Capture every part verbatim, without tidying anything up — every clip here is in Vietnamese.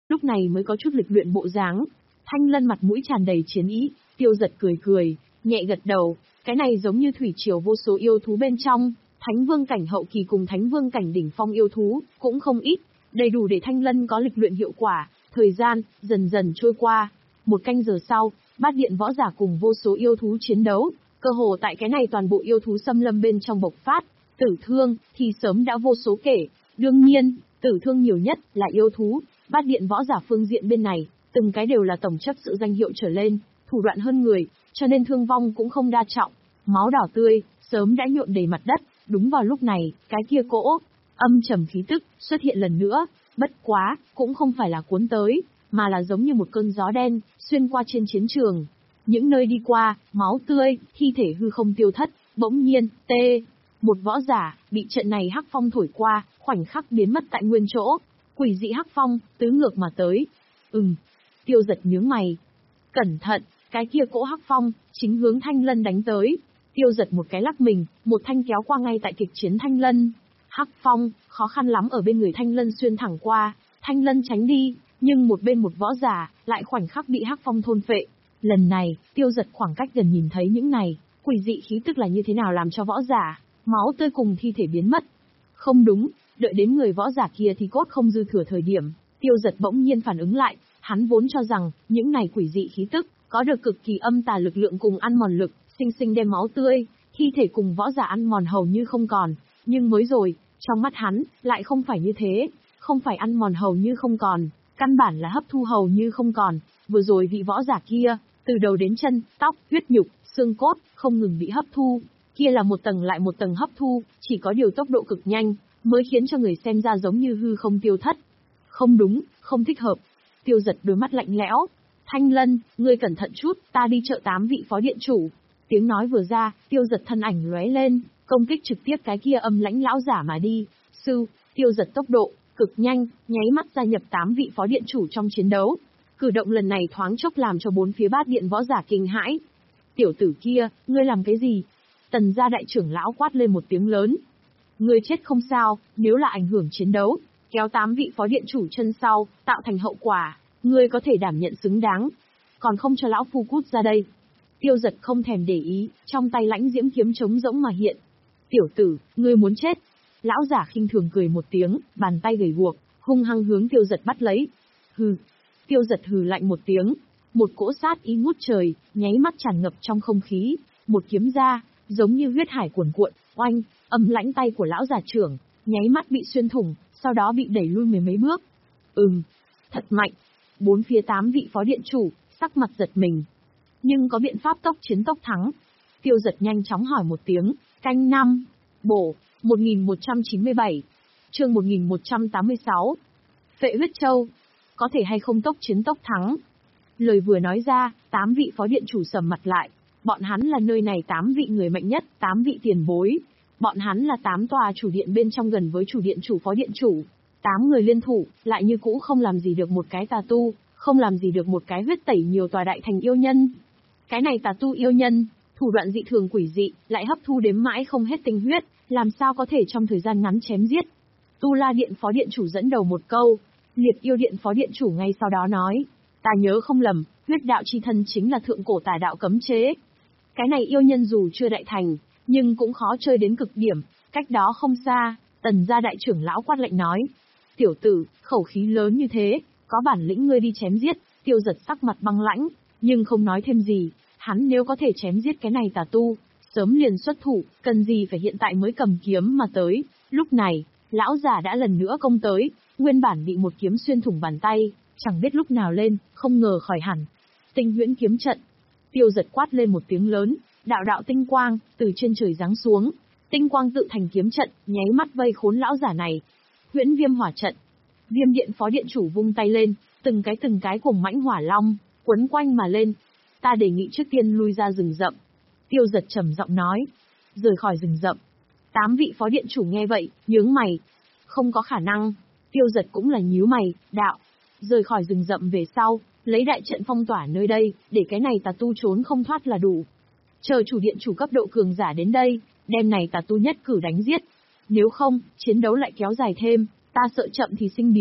lúc này mới có chút lịch luyện bộ dáng. Thanh Lân mặt mũi tràn đầy chiến ý, Tiêu Giật cười cười, nhẹ gật đầu, cái này giống như thủy triều vô số yêu thú bên trong, Thánh Vương cảnh hậu kỳ cùng Thánh Vương cảnh đỉnh phong yêu thú, cũng không ít, đầy đủ để Thanh Lân có lịch luyện hiệu quả. Thời gian dần dần trôi qua, một canh giờ sau, Bát Điện võ giả cùng vô số yêu thú chiến đấu, cơ hồ tại cái này toàn bộ yêu thú xâm lâm bên trong bộc phát, tử thương thì sớm đã vô số kể. Đương nhiên, tử thương nhiều nhất là yêu thú. Bát Điện võ giả phương diện bên này, từng cái đều là tổng chấp sự danh hiệu trở lên, thủ đoạn hơn người, cho nên thương vong cũng không đa trọng. Máu đỏ tươi sớm đã nhuộm đầy mặt đất. Đúng vào lúc này, cái kia cỗ âm trầm khí tức xuất hiện lần nữa, bất quá cũng không phải là cuốn tới, mà là giống như một cơn gió đen xuyên qua trên chiến trường. Những nơi đi qua, máu tươi, thi thể hư không tiêu thất. Bỗng nhiên, tê, một võ giả bị trận này hắc phong thổi qua, khoảnh khắc biến mất tại nguyên chỗ. Quỷ dị hắc phong tứ ngược mà tới. Ừm, Tiêu Giật nhướng mày. Cẩn thận, cái kia cỗ hắc phong chính hướng Thanh Lân đánh tới. Tiêu Giật một cái lắc mình, một thanh kéo qua ngay tại kịch chiến Thanh Lân. Hắc phong khó khăn lắm ở bên người Thanh Lân xuyên thẳng qua, Thanh Lân tránh đi, nhưng một bên một võ giả lại khoảnh khắc bị hắc phong thôn phệ. Lần này, Tiêu Giật khoảng cách gần nhìn thấy những này, quỷ dị khí tức là như thế nào làm cho võ giả máu tươi cùng thi thể biến mất. Không đúng, đợi đến người võ giả kia thì cốt không dư thừa thời điểm, Tiêu Giật bỗng nhiên phản ứng lại, hắn vốn cho rằng những này quỷ dị khí tức có được cực kỳ âm tà lực lượng cùng ăn mòn lực, sinh sinh đem máu tươi, thi thể cùng võ giả ăn mòn hầu như không còn, nhưng mới rồi, trong mắt hắn lại không phải như thế, không phải ăn mòn hầu như không còn, căn bản là hấp thu hầu như không còn. Vừa rồi vị võ giả kia, từ đầu đến chân, tóc, huyết nhục, xương cốt, không ngừng bị hấp thu, kia là một tầng lại một tầng hấp thu, chỉ có điều tốc độ cực nhanh, mới khiến cho người xem ra giống như hư không tiêu thất. Không đúng, không thích hợp. Tiêu Giật đôi mắt lạnh lẽo. Thanh Lân, ngươi cẩn thận chút, ta đi trợ tám vị phó điện chủ. Tiếng nói vừa ra, Tiêu Giật thân ảnh lóe lên, công kích trực tiếp cái kia âm lãnh lão giả mà đi. Sư, Tiêu Giật tốc độ cực nhanh, nháy mắt gia nhập tám vị phó điện chủ trong chiến đấu. Cử động lần này thoáng chốc làm cho bốn phía Bát Điện võ giả kinh hãi. Tiểu tử kia, ngươi làm cái gì? Tần gia đại trưởng lão quát lên một tiếng lớn. Ngươi chết không sao, nếu là ảnh hưởng chiến đấu, kéo tám vị phó điện chủ chân sau, tạo thành hậu quả, ngươi có thể đảm nhận xứng đáng. Còn không cho lão phu cút ra đây. Tiêu Giật không thèm để ý, trong tay lãnh diễm kiếm trống rỗng mà hiện. Tiểu tử, ngươi muốn chết. Lão giả khinh thường cười một tiếng, bàn tay gầy guộc, hung hăng hướng Tiêu Giật bắt lấy. Hừ. Tiêu Giật hừ lạnh một tiếng, một cỗ sát ý ngút trời, nháy mắt tràn ngập trong không khí, một kiếm ra, giống như huyết hải cuồn cuộn, oanh, âm lãnh tay của lão giả trưởng, nháy mắt bị xuyên thủng, sau đó bị đẩy lui mười mấy bước. Ừm, thật mạnh. Bốn phía tám vị phó điện chủ, sắc mặt giật mình. Nhưng có biện pháp tốc chiến tốc thắng. Tiêu Giật nhanh chóng hỏi một tiếng, canh năm, bổ, một nghìn một trăm chín mươi bảy, chương một nghìn một trăm tám mươi sáu. Phệ huyết châu, có thể hay không tốc chiến tốc thắng? Lời vừa nói ra, tám vị phó điện chủ sầm mặt lại. Bọn hắn là nơi này tám vị người mạnh nhất, tám vị tiền bối. Bọn hắn là tám tòa chủ điện bên trong gần với chủ điện chủ phó điện chủ. Tám người liên thủ, lại như cũ không làm gì được một cái tà tu, không làm gì được một cái huyết tẩy nhiều tòa đại thành yêu nhân. Cái này tà tu yêu nhân, thủ đoạn dị thường quỷ dị, lại hấp thu đếm mãi không hết tinh huyết, làm sao có thể trong thời gian ngắn chém giết. Tu La Điện phó điện chủ dẫn đầu một câu, Liệt Yêu Điện phó điện chủ ngay sau đó nói, ta nhớ không lầm, huyết đạo chi thân chính là thượng cổ tà đạo cấm chế. Cái này yêu nhân dù chưa đại thành, nhưng cũng khó chơi đến cực điểm, cách đó không xa, Tần gia đại trưởng lão quát lệnh nói, tiểu tử, khẩu khí lớn như thế, có bản lĩnh ngươi đi chém giết. Tiêu Giật sắc mặt băng lãnh, nhưng không nói thêm gì, hắn nếu có thể chém giết cái này tà tu, sớm liền xuất thủ, cần gì phải hiện tại mới cầm kiếm mà tới. Lúc này, lão giả đã lần nữa công tới, nguyên bản bị một kiếm xuyên thủng bàn tay, chẳng biết lúc nào lên, không ngờ khỏi hẳn. Tinh huyễn kiếm trận. Tiêu Giật quát lên một tiếng lớn, đạo đạo tinh quang từ trên trời giáng xuống, tinh quang tự thành kiếm trận, nháy mắt vây khốn lão giả này. Huyễn Viêm Hỏa trận. Viêm Điện phó điện chủ vung tay lên, từng cái từng cái cuồng mãnh hỏa long quấn quanh mà lên. Ta đề nghị trước tiên lui ra rừng rậm. Tiêu Giật trầm giọng nói. Rời khỏi rừng rậm. Tám vị phó điện chủ nghe vậy, nhướng mày. Không có khả năng. Tiêu Giật cũng là nhíu mày, đạo. Rời khỏi rừng rậm về sau, lấy đại trận phong tỏa nơi đây, để cái này tà tu trốn không thoát là đủ. Chờ chủ điện chủ cấp độ cường giả đến đây, đem này tà tu nhất cử đánh giết. Nếu không, chiến đấu lại kéo dài thêm, ta sợ chậm thì sinh biến.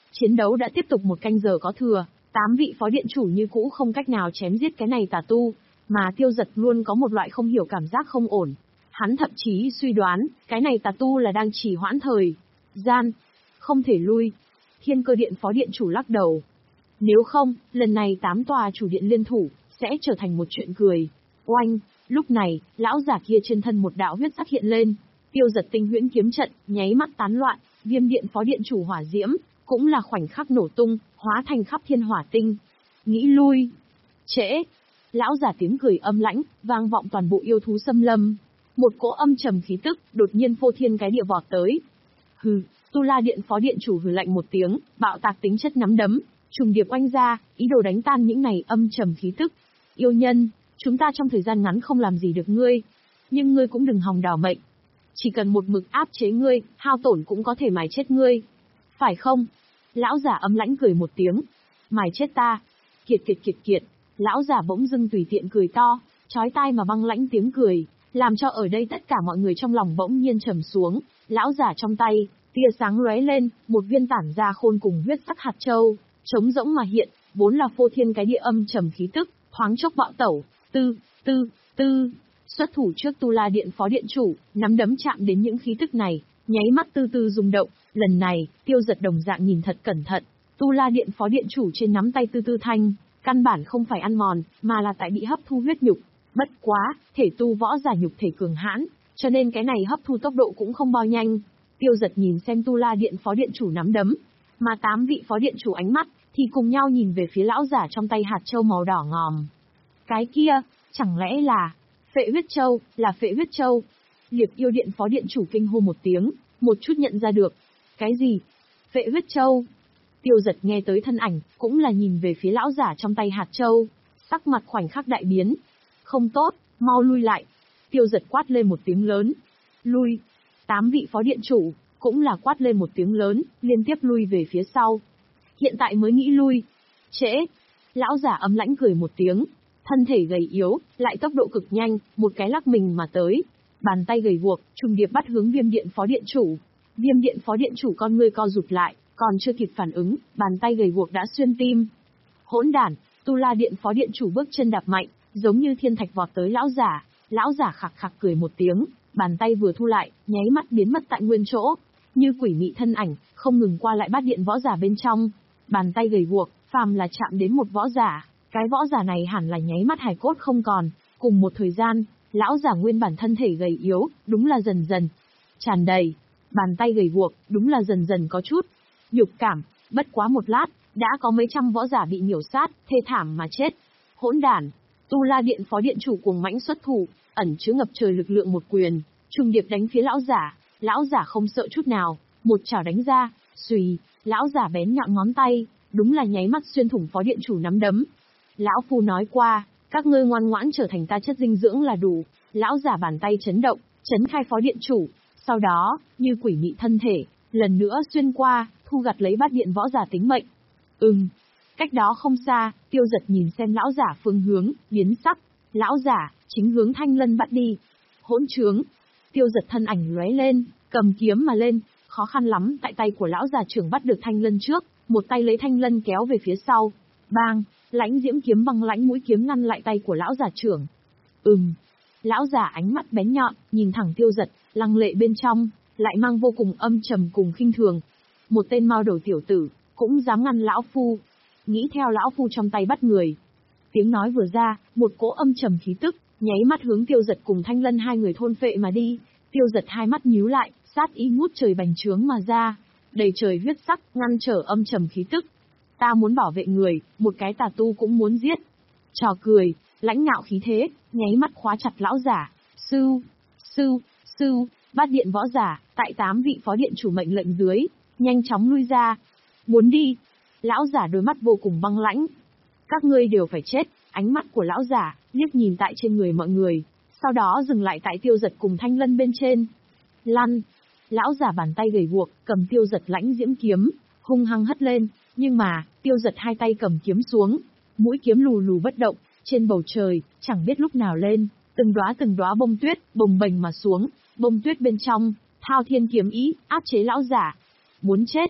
Chiến đấu đã tiếp tục một canh giờ có thừa, tám vị phó điện chủ như cũ không cách nào chém giết cái này tà tu, mà Tiêu Dật luôn có một loại không hiểu cảm giác không ổn. Hắn thậm chí suy đoán, cái này tà tu là đang trì hoãn thời gian, không thể lui. Thiên Cơ Điện phó điện chủ lắc đầu. Nếu không, lần này tám tòa chủ điện liên thủ, sẽ trở thành một chuyện cười. Oanh, lúc này, lão giả kia trên thân một đạo huyết sắc hiện lên, Tiêu Dật tinh huyễn kiếm trận, nháy mắt tán loạn, Viêm Điện phó điện chủ hỏa diễm, cũng là khoảnh khắc nổ tung, hóa thành khắp thiên hỏa tinh. Nghĩ lui. Trễ. Lão giả tiếng cười âm lãnh, vang vọng toàn bộ yêu thú xâm lâm. Một cỗ âm trầm khí tức, đột nhiên phô thiên cái địa vọt tới. Hừ, Tu La Điện phó điện chủ hừ lạnh một tiếng, bạo tạc tính chất nắm đấm, trùng điệp oanh ra, ý đồ đánh tan những này âm trầm khí tức. Yêu nhân, chúng ta trong thời gian ngắn không làm gì được ngươi, nhưng ngươi cũng đừng hòng đảo mệnh. Chỉ cần một mực áp chế ngươi, hao tổn cũng có thể mài chết ngươi. Phải không? Lão giả âm lãnh cười một tiếng. Mài chết ta. Kiệt kiệt kiệt kiệt. Lão giả bỗng dưng tùy tiện cười to, chói tai mà băng lãnh tiếng cười, làm cho ở đây tất cả mọi người trong lòng bỗng nhiên trầm xuống. Lão giả trong tay, tia sáng lóe lên, một viên tản ra khôn cùng huyết sắc hạt châu, trống rỗng mà hiện, vốn là phô thiên cái địa âm trầm khí tức, thoáng chốc bạo tẩu, tư, tư, tư. Xuất thủ trước Tu La Điện phó điện chủ, nắm đấm chạm đến những khí tức này, nháy mắt tư tư rung động. Lần này, Tiêu Dật đồng dạng nhìn thật cẩn thận, Tu La Điện phó điện chủ trên nắm tay tư tư thanh, căn bản không phải ăn mòn, mà là tại bị hấp thu huyết nhục. Bất quá, thể tu võ giả nhục thể cường hãn, cho nên cái này hấp thu tốc độ cũng không bao nhanh. Tiêu Dật nhìn xem Tu La Điện phó điện chủ nắm đấm, mà tám vị phó điện chủ ánh mắt thì cùng nhau nhìn về phía lão giả trong tay hạt châu màu đỏ ngòm. Cái kia, chẳng lẽ là Phệ huyết châu? Là Phệ huyết châu? Liệp Yêu Điện phó điện chủ kinh hô một tiếng, một chút nhận ra được. Cái gì? Phệ huyết châu? Tiêu Dật nghe tới thân ảnh, cũng là nhìn về phía lão giả trong tay hạt châu, sắc mặt khoảnh khắc đại biến. Không tốt, mau lui lại. Tiêu Dật quát lên một tiếng lớn. Lui. Tám vị phó điện chủ, cũng là quát lên một tiếng lớn, liên tiếp lui về phía sau. Hiện tại mới nghĩ lui. Trễ. Lão giả ấm lãnh cười một tiếng, thân thể gầy yếu, lại tốc độ cực nhanh, một cái lắc mình mà tới. Bàn tay gầy guộc, trùng điệp bắt hướng Viêm Điện phó điện chủ. Viêm Điện phó điện chủ con ngươi co rụt lại, còn chưa kịp phản ứng, bàn tay gầy guộc đã xuyên tim. Hỗn đản. Tu La Điện phó điện chủ bước chân đạp mạnh, giống như thiên thạch vọt tới lão giả. Lão giả khặc khặc cười một tiếng, bàn tay vừa thu lại, nháy mắt biến mất tại nguyên chỗ, như quỷ mị thân ảnh, không ngừng qua lại bát điện võ giả bên trong. Bàn tay gầy guộc, phàm là chạm đến một võ giả, cái võ giả này hẳn là nháy mắt hài cốt không còn. Cùng một thời gian, lão giả nguyên bản thân thể gầy yếu, đúng là dần dần tràn đầy. Bàn tay gầy guộc, đúng là dần dần có chút nhục cảm. Bất quá một lát, đã có mấy trăm võ giả bị nhiễu sát, thê thảm mà chết. Hỗn đản. Tu La Điện phó điện chủ cuồng mãnh xuất thủ, ẩn chứa ngập trời lực lượng một quyền, trùng điệp đánh phía lão giả. Lão giả không sợ chút nào, một chảo đánh ra, xùy, lão giả bén nhọn ngón tay, đúng là nháy mắt xuyên thủng phó điện chủ nắm đấm. Lão phu nói qua, các ngươi ngoan ngoãn trở thành ta chất dinh dưỡng là đủ. Lão giả bàn tay chấn động, chấn khai phó điện chủ, sau đó, như quỷ mị thân thể, lần nữa xuyên qua, thu gặt lấy bát điện võ giả tính mệnh. Ừm. Cách đó không xa, Tiêu Dật nhìn xem lão giả phương hướng, biến sắc. Lão giả, chính hướng Thanh Lân bắt đi. Hỗn trướng. Tiêu Dật thân ảnh lóe lên, cầm kiếm mà lên, khó khăn lắm tại tay của lão già trưởng bắt được Thanh Lân trước, một tay lấy Thanh Lân kéo về phía sau. Bang, lãnh diễm kiếm băng lãnh mũi kiếm ngăn lại tay của lão già trưởng. Ừm. Lão già ánh mắt bén nhọn, nhìn thẳng Tiêu Dật, lăng lệ bên trong, lại mang vô cùng âm trầm cùng khinh thường. Một tên mao đầu tiểu tử, cũng dám ngăn lão phu. Nghĩ theo lão phu trong tay bắt người. Tiếng nói vừa ra, một cỗ âm trầm khí tức, nháy mắt hướng Tiêu Dật cùng Thanh Lân hai người thôn phệ mà đi. Tiêu Dật hai mắt nhíu lại, sát ý ngút trời bành trướng mà ra, đầy trời huyết sắc, ngăn trở âm trầm khí tức. Ta muốn bảo vệ người, một cái tà tu cũng muốn giết. Trò cười, lãnh ngạo khí thế, nháy mắt khóa chặt lão giả. Sưu, sưu, sưu, bát điện võ giả, tại tám vị phó điện chủ mệnh lệnh dưới, nhanh chóng lui ra. Muốn đi. Lão giả đôi mắt vô cùng băng lãnh. Các ngươi đều phải chết. Ánh mắt của lão giả liếc nhìn tại trên người mọi người, sau đó dừng lại tại Tiêu Dật cùng Thanh Lân bên trên. Lăn. Lão giả bàn tay gầy guộc, cầm Tiêu Dật lãnh diễm kiếm, hung hăng hất lên, nhưng mà, Tiêu Dật hai tay cầm kiếm xuống, mũi kiếm lù lù bất động, trên bầu trời, chẳng biết lúc nào lên, từng đóa từng đóa bông tuyết, bồng bềnh mà xuống, bông tuyết bên trong, thao thiên kiếm ý, áp chế lão giả. Muốn chết.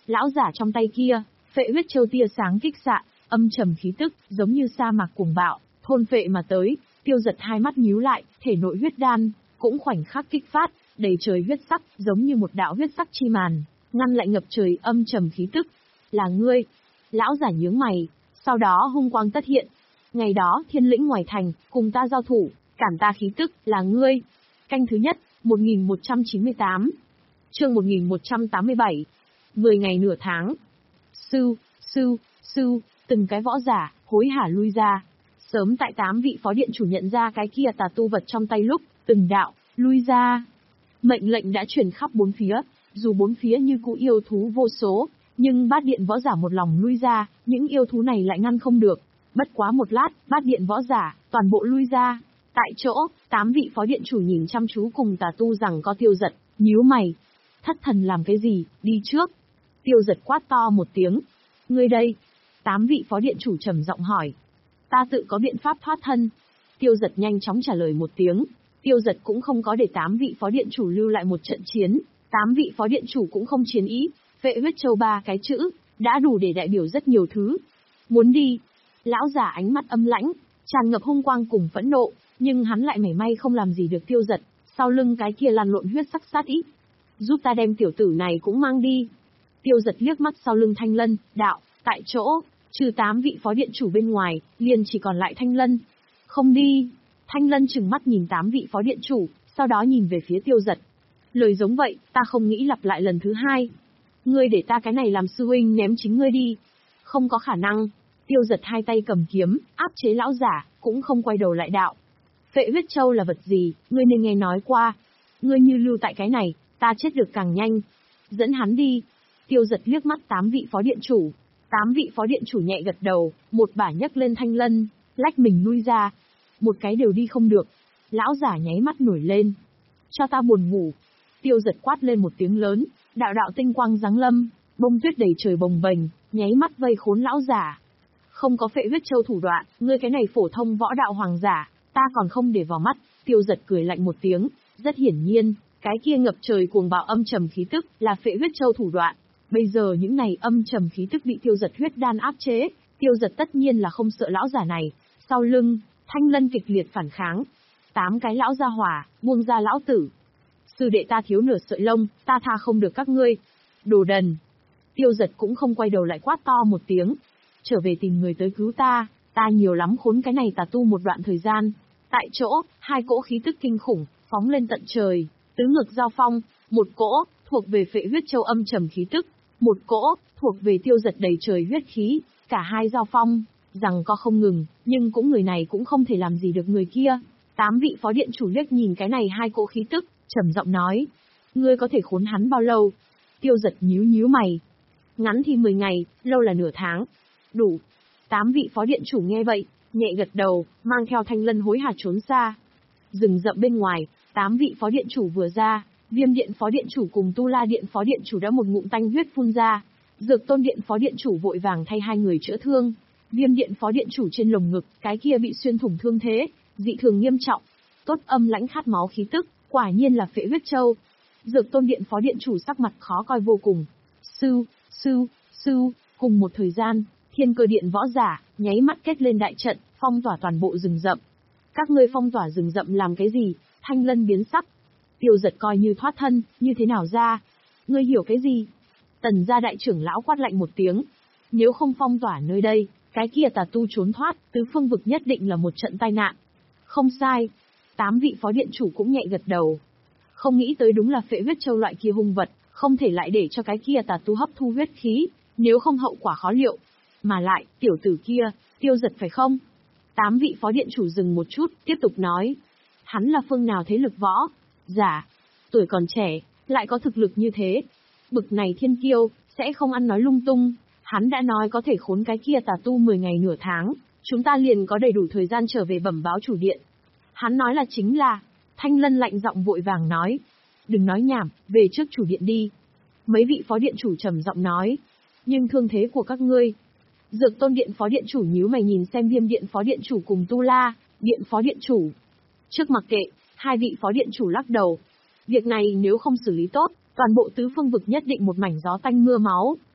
Lão giả trong tay kia, phệ huyết châu tia sáng kích xạ, âm trầm khí tức, giống như sa mạc cuồng bạo, thôn phệ mà tới. Tiêu Giật hai mắt nhíu lại, thể nội huyết đan cũng khoảnh khắc kích phát, đầy trời huyết sắc, giống như một đạo huyết sắc chi màn, ngăn lại ngập trời âm trầm khí tức. Là ngươi? Lão giả nhướng mày, sau đó hung quang tất hiện. Ngày đó Thiên Lĩnh ngoài thành, cùng ta giao thủ, cản ta khí tức, là ngươi. Canh thứ nhất, một nghìn một trăm chín mươi tám. Chương một nghìn một trăm tám mươi bảy. Mười ngày nửa tháng. Sư, sư, sư, từng cái võ giả, hối hả lui ra. Sớm tại tám vị phó điện chủ nhận ra cái kia tà tu vật trong tay lúc, từng đạo, lui ra. Mệnh lệnh đã truyền khắp bốn phía, dù bốn phía như cũ yêu thú vô số, nhưng bát điện võ giả một lòng lui ra, những yêu thú này lại ngăn không được. Bất quá một lát, bát điện võ giả, toàn bộ lui ra. Tại chỗ, tám vị phó điện chủ nhìn chăm chú cùng tà tu rằng có Tiêu Giật, nhíu mày. Thất thần làm cái gì, đi trước. Tiêu Giật quát to một tiếng. Ngươi đây. Tám vị phó điện chủ trầm giọng hỏi. Ta tự có biện pháp thoát thân. Tiêu Giật nhanh chóng trả lời một tiếng. Tiêu Giật cũng không có để tám vị phó điện chủ lưu lại một trận chiến. Tám vị phó điện chủ cũng không chiến ý. Phệ huyết châu ba cái chữ, đã đủ để đại biểu rất nhiều thứ. Muốn đi. Lão giả ánh mắt âm lãnh, tràn ngập hung quang cùng phẫn nộ, nhưng hắn lại mảy may không làm gì được Tiêu Giật. Sau lưng cái kia lăn lộn huyết sắc sát ý. Giúp ta đem tiểu tử này cũng mang đi. Tiêu Giật liếc mắt sau lưng Thanh Lân, đạo, tại chỗ, trừ tám vị phó điện chủ bên ngoài, liền chỉ còn lại Thanh Lân. Không đi. Thanh Lân trừng mắt nhìn tám vị phó điện chủ, sau đó nhìn về phía Tiêu Giật. Lời giống vậy, ta không nghĩ lặp lại lần thứ hai. Ngươi để ta cái này làm sư huynh ném chính ngươi đi. Không có khả năng. Tiêu Giật hai tay cầm kiếm, áp chế lão giả, cũng không quay đầu lại đạo. Phệ huyết châu là vật gì, ngươi nên nghe nói qua. Ngươi như lưu tại cái này, ta chết được càng nhanh. Dẫn hắn đi. Tiêu Giật liếc mắt tám vị phó điện chủ. Tám vị phó điện chủ nhẹ gật đầu, một bả nhấc lên Thanh Lân, lách mình lui ra. Một cái đều đi không được. Lão giả nháy mắt nổi lên. Cho ta buồn ngủ. Tiêu Giật quát lên một tiếng lớn, đạo đạo tinh quang giáng lâm, bông tuyết đầy trời bồng bềnh, nháy mắt vây khốn lão giả. Không có phệ huyết châu thủ đoạn, ngươi cái này phổ thông võ đạo hoàng giả, ta còn không để vào mắt. Tiêu Giật cười lạnh một tiếng, rất hiển nhiên, cái kia ngập trời cuồng bạo âm trầm khí tức là phệ huyết châu thủ đoạn. Bây giờ những này âm trầm khí tức bị Tiêu Giật huyết đan áp chế, Tiêu Giật tất nhiên là không sợ lão giả này. Sau lưng, Thanh Lân kịch liệt phản kháng. Tám cái lão gia hỏa, buông ra lão tử. Sư đệ ta thiếu nửa sợi lông, ta tha không được các ngươi. Đồ đần. Tiêu Giật cũng không quay đầu lại quát to một tiếng. Trở về tìm người tới cứu ta, ta nhiều lắm khốn cái này tà tu một đoạn thời gian. Tại chỗ, hai cỗ khí tức kinh khủng, phóng lên tận trời, tứ ngực giao phong, một cỗ, thuộc về phệ huyết châu âm trầm khí tức, một cỗ, thuộc về Tiêu Giật đầy trời huyết khí, cả hai giao phong, rằng có không ngừng, nhưng cũng người này cũng không thể làm gì được người kia. Tám vị phó điện chủ liếc nhìn cái này hai cỗ khí tức, trầm giọng nói, ngươi có thể khốn hắn bao lâu? Tiêu Giật nhíu nhíu mày. Ngắn thì mười ngày, lâu là nửa tháng. Đủ. Tám vị phó điện chủ nghe vậy, nhẹ gật đầu, mang theo Thanh Lân hối hả trốn xa. Rừng rậm bên ngoài, tám vị phó điện chủ vừa ra, Viêm điện phó điện chủ cùng Tu La điện phó điện chủ đã một ngụm tanh huyết phun ra. Dược Tôn điện phó điện chủ vội vàng thay hai người chữa thương. Viêm điện phó điện chủ trên lồng ngực, cái kia bị xuyên thủng thương thế, dị thường nghiêm trọng. Tốt âm lãnh khát máu khí tức, quả nhiên là phệ huyết châu. Dược Tôn điện phó điện chủ sắc mặt khó coi vô cùng. Sư, sư, sư, cùng một thời gian, Thiên Cơ điện võ giả, nháy mắt kết lên đại trận, phong tỏa toàn bộ rừng rậm. Các ngươi phong tỏa rừng rậm làm cái gì? Thanh Lân biến sắc. Tiêu Giật coi như thoát thân, như thế nào ra? Ngươi hiểu cái gì? Tần gia đại trưởng lão quát lạnh một tiếng. Nếu không phong tỏa nơi đây, cái kia tà tu trốn thoát, tứ phương vực nhất định là một trận tai nạn. Không sai. Tám vị phó điện chủ cũng nhẹ gật đầu. Không nghĩ tới đúng là phệ huyết châu loại kia hung vật, không thể lại để cho cái kia tà tu hấp thu huyết khí, nếu không hậu quả khó liệu. Mà lại, tiểu tử kia, Tiêu Giật phải không? Tám vị phó điện chủ dừng một chút, tiếp tục nói. Hắn là phương nào thế lực võ? Giả. Tuổi còn trẻ, lại có thực lực như thế. Bực này thiên kiêu, sẽ không ăn nói lung tung. Hắn đã nói có thể khốn cái kia tà tu mười ngày nửa tháng, chúng ta liền có đầy đủ thời gian trở về bẩm báo chủ điện. Hắn nói là chính là, Thanh Lân lạnh giọng vội vàng nói. Đừng nói nhảm, về trước chủ điện đi. Mấy vị phó điện chủ trầm giọng nói. Nhưng thương thế của các ngươi. Dược Tôn điện phó điện chủ nhíu mày nhìn xem Viêm điện phó điện chủ cùng Tu La điện phó điện chủ. Trước mặc kệ, hai vị phó điện chủ lắc đầu. Việc này nếu không xử lý tốt, toàn bộ tứ phương vực nhất định một mảnh gió tanh mưa máu.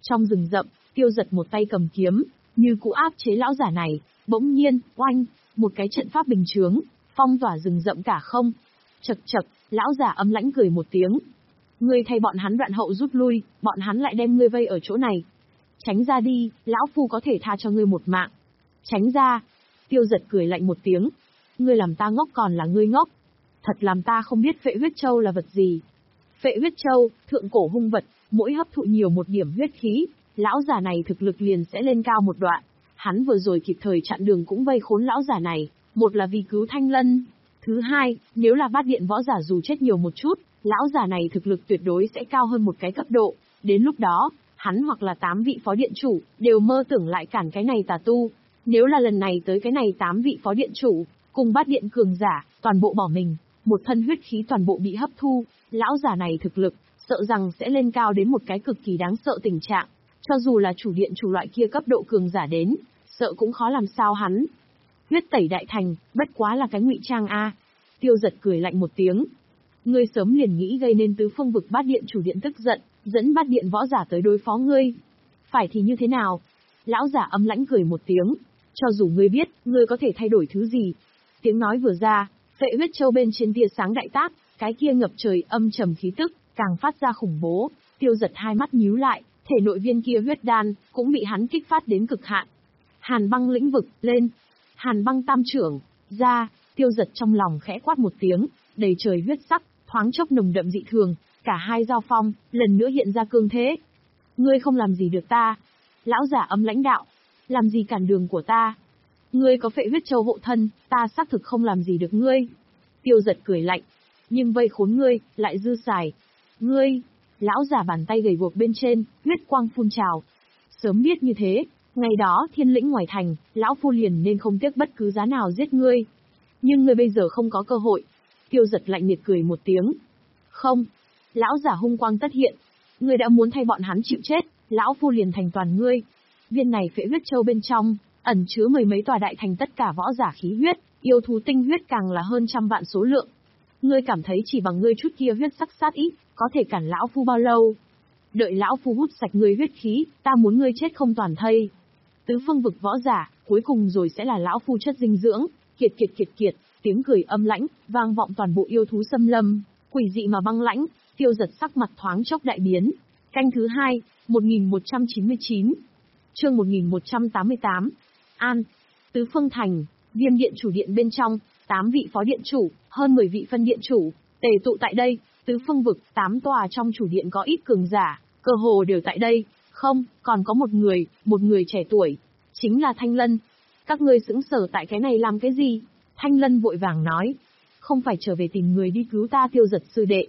Trong rừng rậm, Tiêu Dật một tay cầm kiếm, như cũ áp chế lão giả này, bỗng nhiên, oanh, một cái trận pháp bình chướng, phong tỏa rừng rậm cả không. Chậc chậc, lão giả âm lãnh cười một tiếng. Ngươi thay bọn hắn đoạn hậu rút lui, bọn hắn lại đem ngươi vây ở chỗ này. Tránh ra đi, lão phu có thể tha cho ngươi một mạng. Tránh ra. Tiêu Dật cười lạnh một tiếng. Ngươi làm ta ngốc còn là ngươi ngốc. Thật làm ta không biết Phệ Huyết Châu là vật gì. Phệ Huyết Châu, thượng cổ hung vật, mỗi hấp thụ nhiều một điểm huyết khí, lão giả này thực lực liền sẽ lên cao một đoạn. Hắn vừa rồi kịp thời chặn đường cũng vây khốn lão giả này, một là vì cứu Thanh Lân. Thứ hai, nếu là bát điện võ giả dù chết nhiều một chút, lão giả này thực lực tuyệt đối sẽ cao hơn một cái cấp độ. Đến lúc đó, hắn hoặc là tám vị phó điện chủ, đều mơ tưởng lại cản cái này tà tu. Nếu là lần này tới cái này tám vị phó điện chủ, cùng bát điện cường giả, toàn bộ bỏ mình, một thân huyết khí toàn bộ bị hấp thu, lão giả này thực lực, sợ rằng sẽ lên cao đến một cái cực kỳ đáng sợ tình trạng. Cho dù là chủ điện chủ loại kia cấp độ cường giả đến, sợ cũng khó làm sao hắn. Huyết tẩy đại thành, bất quá là cái ngụy trang a. Tiêu Dật cười lạnh một tiếng. Ngươi sớm liền nghĩ gây nên tứ phương vực bát điện chủ điện tức giận, dẫn bát điện võ giả tới đối phó ngươi. Phải thì như thế nào? Lão giả âm lãnh cười một tiếng. Cho dù ngươi biết, ngươi có thể thay đổi thứ gì. Tiếng nói vừa ra, Phệ Huyết Châu bên trên tia sáng đại tác, cái kia ngập trời âm trầm khí tức, càng phát ra khủng bố. Tiêu Dật hai mắt nhíu lại, thể nội viên kia huyết đan, cũng bị hắn kích phát đến cực hạn. Hàn băng lĩnh vực, lên. Hàn băng tam trưởng, ra. Tiêu Dật trong lòng khẽ quát một tiếng, đầy trời huyết sắc, thoáng chốc nồng đậm dị thường, cả hai giao phong, lần nữa hiện ra cương thế. Ngươi không làm gì được ta. Lão giả âm lãnh đạo. Làm gì cản đường của ta? Ngươi có Phệ Huyết Châu hộ thân, ta xác thực không làm gì được ngươi. Tiêu Dật cười lạnh. Nhưng vây khốn ngươi, lại dư xài. Ngươi, lão giả bàn tay gầy guộc bên trên, huyết quang phun trào. Sớm biết như thế, ngày đó thiên lĩnh ngoài thành, lão phu liền nên không tiếc bất cứ giá nào giết ngươi. Nhưng ngươi bây giờ không có cơ hội. Tiêu Dật lạnh miệt cười một tiếng. Không. Lão giả hung quang tất hiện. Ngươi đã muốn thay bọn hắn chịu chết, lão phu liền thành toàn ngươi. Viên này Phệ Huyết Châu bên trong, ẩn chứa mười mấy tòa đại thành tất cả võ giả khí huyết, yêu thú tinh huyết càng là hơn trăm vạn số lượng. Ngươi cảm thấy chỉ bằng ngươi chút kia huyết sắc sát ít, có thể cản lão phu bao lâu? Đợi lão phu hút sạch ngươi huyết khí, ta muốn ngươi chết không toàn thây. Tứ phương vực võ giả, cuối cùng rồi sẽ là lão phu chất dinh dưỡng. Kiệt kiệt kiệt kiệt, tiếng cười âm lãnh, vang vọng toàn bộ yêu thú xâm lâm, quỷ dị mà băng lãnh. Tiêu Dật sắc mặt thoáng chốc đại biến. Canh thứ hai, một nghìn một trăm chín mươi chín. Chương một nghìn một trăm tám mươi tám. An. Tứ phương thành, Viêm điện chủ điện bên trong, tám vị phó điện chủ, hơn mười vị phân điện chủ, tề tụ tại đây. Tứ phương vực, tám tòa trong chủ điện có ít cường giả, cơ hồ đều tại đây. Không, còn có một người, một người trẻ tuổi, chính là Thanh Lân. Các ngươi sững sờ tại cái này làm cái gì? Thanh Lân vội vàng nói. Không phải trở về tìm người đi cứu ta Tiêu Dật sư đệ.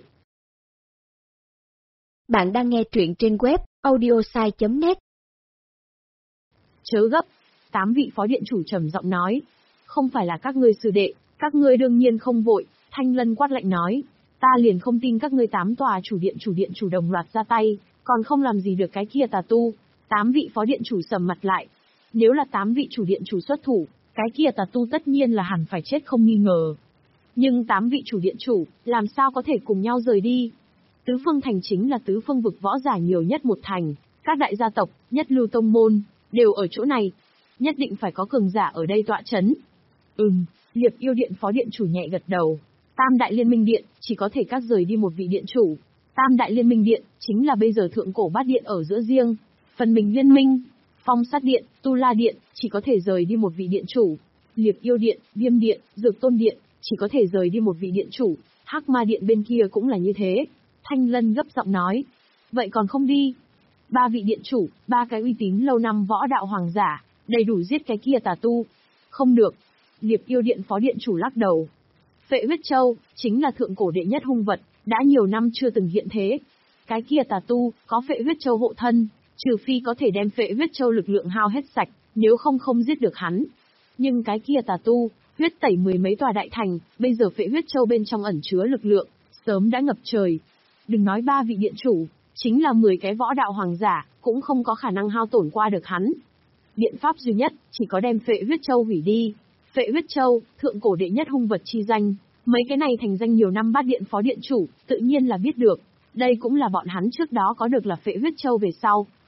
Bạn đang nghe truyện trên web audiosai chấm net. Chớ gấp. Tám vị phó điện chủ trầm giọng nói. Không phải là các ngươi sư đệ, các ngươi đương nhiên không vội. Thanh Lân quát lạnh nói. Ta liền không tin các ngươi tám tòa chủ điện chủ điện chủ đồng loạt ra tay, còn không làm gì được cái kia tà tu. Tám vị phó điện chủ sầm mặt lại. Nếu là tám vị chủ điện chủ xuất thủ, cái kia tà tu tất nhiên là hẳn phải chết không nghi ngờ. Nhưng tám vị chủ điện chủ, làm sao có thể cùng nhau rời đi? Tứ phương thành chính là tứ phương vực võ giả nhiều nhất một thành, các đại gia tộc, nhất lưu tông môn, đều ở chỗ này. Nhất định phải có cường giả ở đây tọa chấn. Ừm, Liệp Yêu Điện phó điện chủ nhẹ gật đầu. Tam đại liên minh điện, chỉ có thể cắt rời đi một vị điện chủ. Tam đại liên minh điện, chính là bây giờ thượng cổ bát điện ở giữa riêng. Phần mình liên minh, Phong Sát Điện, Tu La Điện, chỉ có thể rời đi một vị điện chủ. Liệp Yêu Điện, Viêm Điện, Dược Tôn Điện, chỉ có thể rời đi một vị điện chủ. Hắc Ma Điện bên kia cũng là như thế. Thanh Lân gấp giọng nói. Vậy còn không đi? Ba vị điện chủ, ba cái uy tín lâu năm võ đạo hoàng giả, đầy đủ giết cái kia tà tu. Không được. Liệp Yêu Điện phó điện chủ lắc đầu. Phệ Huyết Châu, chính là thượng cổ đệ nhất hung vật, đã nhiều năm chưa từng hiện thế. Cái kia tà tu, có Phệ Huyết Châu hộ thân, trừ phi có thể đem Phệ Huyết Châu lực lượng hao hết sạch, nếu không không giết được hắn. Nhưng cái kia tà tu, huyết tẩy mười mấy tòa đại thành, bây giờ Phệ Huyết Châu bên trong ẩn chứa lực lượng, sớm đã ngập trời. Đừng nói ba vị điện chủ, chính là mười cái võ đạo hoàng giả, cũng không có khả năng hao tổn qua được hắn. Biện pháp duy nhất, chỉ có đem Phệ Huyết Châu hủy đi. Phệ Huyết Châu, thượng cổ đệ nhất hung vật chi danh, mấy cái này thành danh nhiều năm bát điện phó điện chủ, tự nhiên là biết được. Đây cũng là bọn hắn trước đó có được là Phệ Huyết Châu về sau,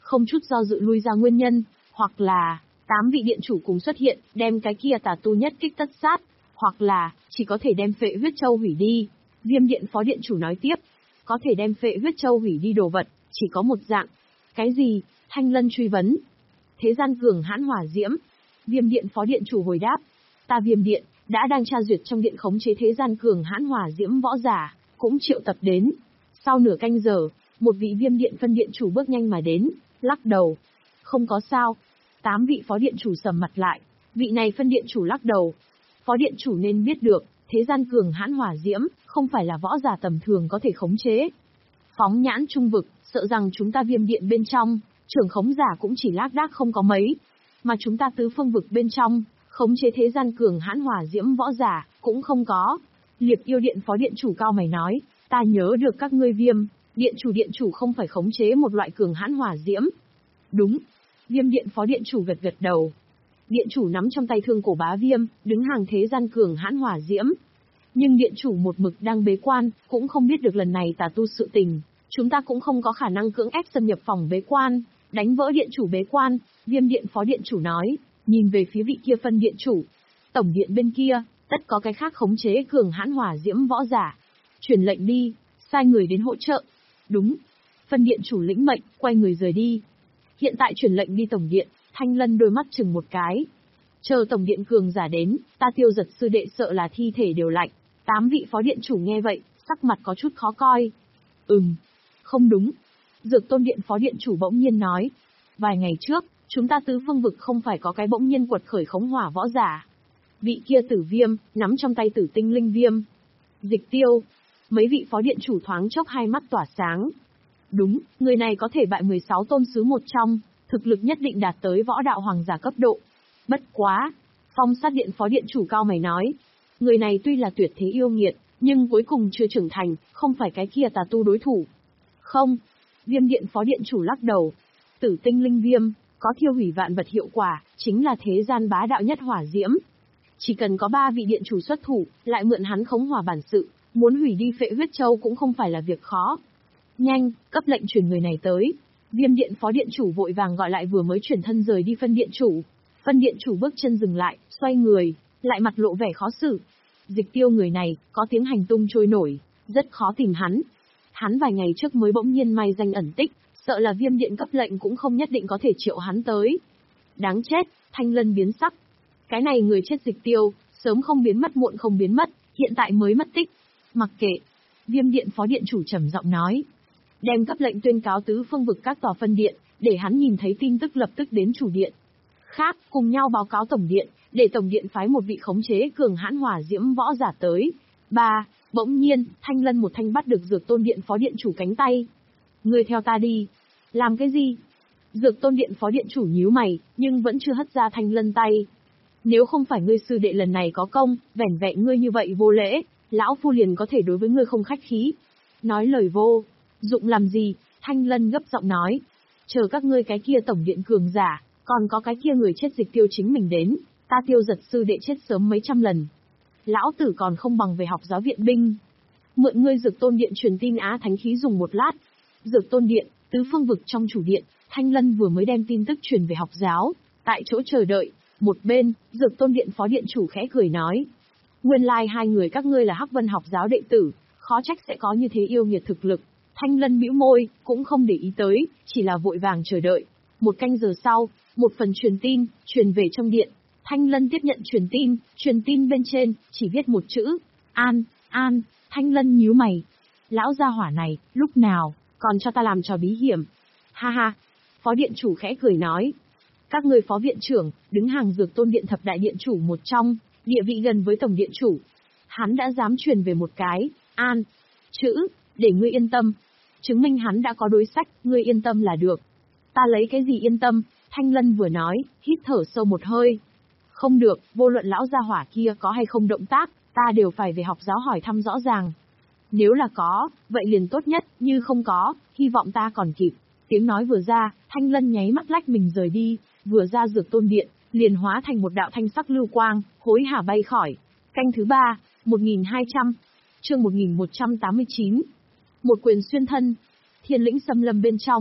không chút do dự lui ra nguyên nhân, hoặc là, tám vị điện chủ cùng xuất hiện, đem cái kia tà tu nhất kích tất sát, hoặc là, chỉ có thể đem Phệ Huyết Châu hủy đi. Viêm điện phó điện chủ nói tiếp, có thể đem Phệ Huyết Châu hủy đi đồ vật, chỉ có một dạng. Cái gì? Thanh Lân truy vấn. Thế gian cường hãn hỏa diễm. Viêm điện phó điện chủ hồi đáp, ta Viêm điện, đã đang tra duyệt trong điện khống chế thế gian cường hãn hỏa diễm võ giả, cũng triệu tập đến. Sau nửa canh giờ, một vị Viêm điện phân điện chủ bước nhanh mà đến, lắc đầu. Không có sao. Tám vị phó điện chủ sầm mặt lại, vị này phân điện chủ lắc đầu. Phó điện chủ nên biết được, thế gian cường hãn hỏa diễm, không phải là võ giả tầm thường có thể khống chế. Phóng nhãn trung vực, sợ rằng chúng ta Viêm điện bên trong, trưởng khống giả cũng chỉ lác đác không có mấy. Mà chúng ta tứ phương vực bên trong, khống chế thế gian cường hãn hỏa diễm võ giả, cũng không có. Liệp yêu điện phó điện chủ cao mày nói, ta nhớ được các ngươi Viêm, điện chủ điện chủ không phải khống chế một loại cường hãn hỏa diễm. Đúng. Viêm điện phó điện chủ gật gật đầu. Điện chủ nắm trong tay thương cổ bá viêm, đứng hàng thế gian cường hãn hỏa diễm. Nhưng điện chủ một mực đang bế quan, cũng không biết được lần này tà tu sự tình. Chúng ta cũng không có khả năng cưỡng ép xâm nhập phòng bế quan, đánh vỡ điện chủ bế quan. Viêm điện phó điện chủ nói, nhìn về phía vị kia phân điện chủ. Tổng điện bên kia, tất có cái khác khống chế cường hãn hỏa diễm võ giả. Truyền lệnh đi, sai người đến hỗ trợ. Đúng. Phân điện chủ lĩnh mệnh, quay người rời đi. Hiện tại truyền lệnh đi tổng điện, Thanh Lân đôi mắt chừng một cái. Chờ tổng điện cường giả đến, ta Tiêu Giật sư đệ sợ là thi thể đều lạnh. Tám vị phó điện chủ nghe vậy, sắc mặt có chút khó coi. Ừm, không đúng. Dược Tôn điện phó điện chủ bỗng nhiên nói. Vài ngày trước, chúng ta tứ phương vực không phải có cái bỗng nhiên quật khởi khống hỏa võ giả. Vị kia Tử Viêm, nắm trong tay Tử Tinh Linh Viêm. Dịch Tiêu. Mấy vị phó điện chủ thoáng chốc hai mắt tỏa sáng. Đúng, người này có thể bại mười sáu tôn sứ một trong, thực lực nhất định đạt tới võ đạo hoàng giả cấp độ. Bất quá. Phong sát điện phó điện chủ cao mày nói. Người này tuy là tuyệt thế yêu nghiệt, nhưng cuối cùng chưa trưởng thành, không phải cái kia tà tu đối thủ. Không. Viêm điện phó điện chủ lắc đầu. Tử Tinh Linh Viêm, có thiêu hủy vạn vật hiệu quả, chính là thế gian bá đạo nhất hỏa diễm. Chỉ cần có ba vị điện chủ xuất thủ, lại mượn hắn khống hỏa bản sự, muốn hủy đi Phệ Huyết Châu cũng không phải là việc khó. Nhanh, cấp lệnh truyền người này tới. Viêm điện phó điện chủ vội vàng gọi lại vừa mới chuyển thân rời đi phân điện chủ. Phân điện chủ bước chân dừng lại, xoay người, lại mặt lộ vẻ khó xử. Dịch Tiêu người này, có tiếng hành tung trôi nổi, rất khó tìm hắn. Hắn vài ngày trước mới bỗng nhiên may danh ẩn tích, sợ là Viêm điện cấp lệnh cũng không nhất định có thể triệu hắn tới. Đáng chết, Thanh Lân biến sắc. Cái này người chết Dịch Tiêu, sớm không biến mất muộn không biến mất, hiện tại mới mất tích. Mặc kệ. Viêm điện phó điện chủ trầm giọng nói. Đem cấp lệnh tuyên cáo tứ phương vực các tòa phân điện, để hắn nhìn thấy tin tức lập tức đến chủ điện. Khác, cùng nhau báo cáo tổng điện, để tổng điện phái một vị khống chế cường hãn hỏa diễm võ giả tới. Ba, bỗng nhiên, Thanh Lân một thanh bắt được Dược Tôn điện phó điện chủ cánh tay. Ngươi theo ta đi. Làm cái gì? Dược Tôn điện phó điện chủ nhíu mày, nhưng vẫn chưa hất ra Thanh Lân tay. Nếu không phải ngươi sư đệ lần này có công, vẻn vẹn ngươi như vậy vô lễ, lão phu liền có thể đối với ngươi không khách khí. Nói lời vô dụng làm gì? Thanh Lân gấp giọng nói. Chờ các ngươi cái kia tổng điện cường giả, còn có cái kia người chết Dịch Tiêu chính mình đến, ta Tiêu Giật sư đệ chết sớm mấy trăm lần. Lão tử còn không bằng về học giáo viện binh. Mượn ngươi Dược Tôn điện truyền tin Á Thánh khí dùng một lát. Dược Tôn điện, tứ phương vực trong chủ điện, Thanh Lân vừa mới đem tin tức truyền về học giáo, tại chỗ chờ đợi. Một bên, Dược Tôn điện phó điện chủ khẽ cười nói. Nguyên lai like hai người các ngươi là Hắc Vân học giáo đệ tử, khó trách sẽ có như thế yêu nghiệt thực lực. Thanh Lân bĩu môi, cũng không để ý tới, chỉ là vội vàng chờ đợi. Một canh giờ sau, một phần truyền tin, truyền về trong điện. Thanh Lân tiếp nhận truyền tin, truyền tin bên trên, chỉ viết một chữ. An, an, Thanh Lân nhíu mày. Lão gia hỏa này, lúc nào, còn cho ta làm trò bí hiểm. Ha ha, phó điện chủ khẽ cười nói. Các ngươi phó viện trưởng, đứng hàng Dược Tôn điện thập đại điện chủ một trong, địa vị gần với tổng điện chủ. Hắn đã dám truyền về một cái, an, chữ, để ngươi yên tâm. Chứng minh hắn đã có đối sách, ngươi yên tâm là được. Ta lấy cái gì yên tâm? Thanh Lân vừa nói, hít thở sâu một hơi. Không được, vô luận lão gia hỏa kia có hay không động tác, ta đều phải về học giáo hỏi thăm rõ ràng. Nếu là có, vậy liền tốt nhất, như không có, hy vọng ta còn kịp. Tiếng nói vừa ra, Thanh Lân nháy mắt lách mình rời đi, vừa ra Dược Tôn điện, liền hóa thành một đạo thanh sắc lưu quang, hối hả bay khỏi. Canh thứ ba, một nghìn hai trăm, chương một nghìn một trăm tám mươi chín. Một quyền xuyên thân. Thiên lĩnh xâm lâm bên trong,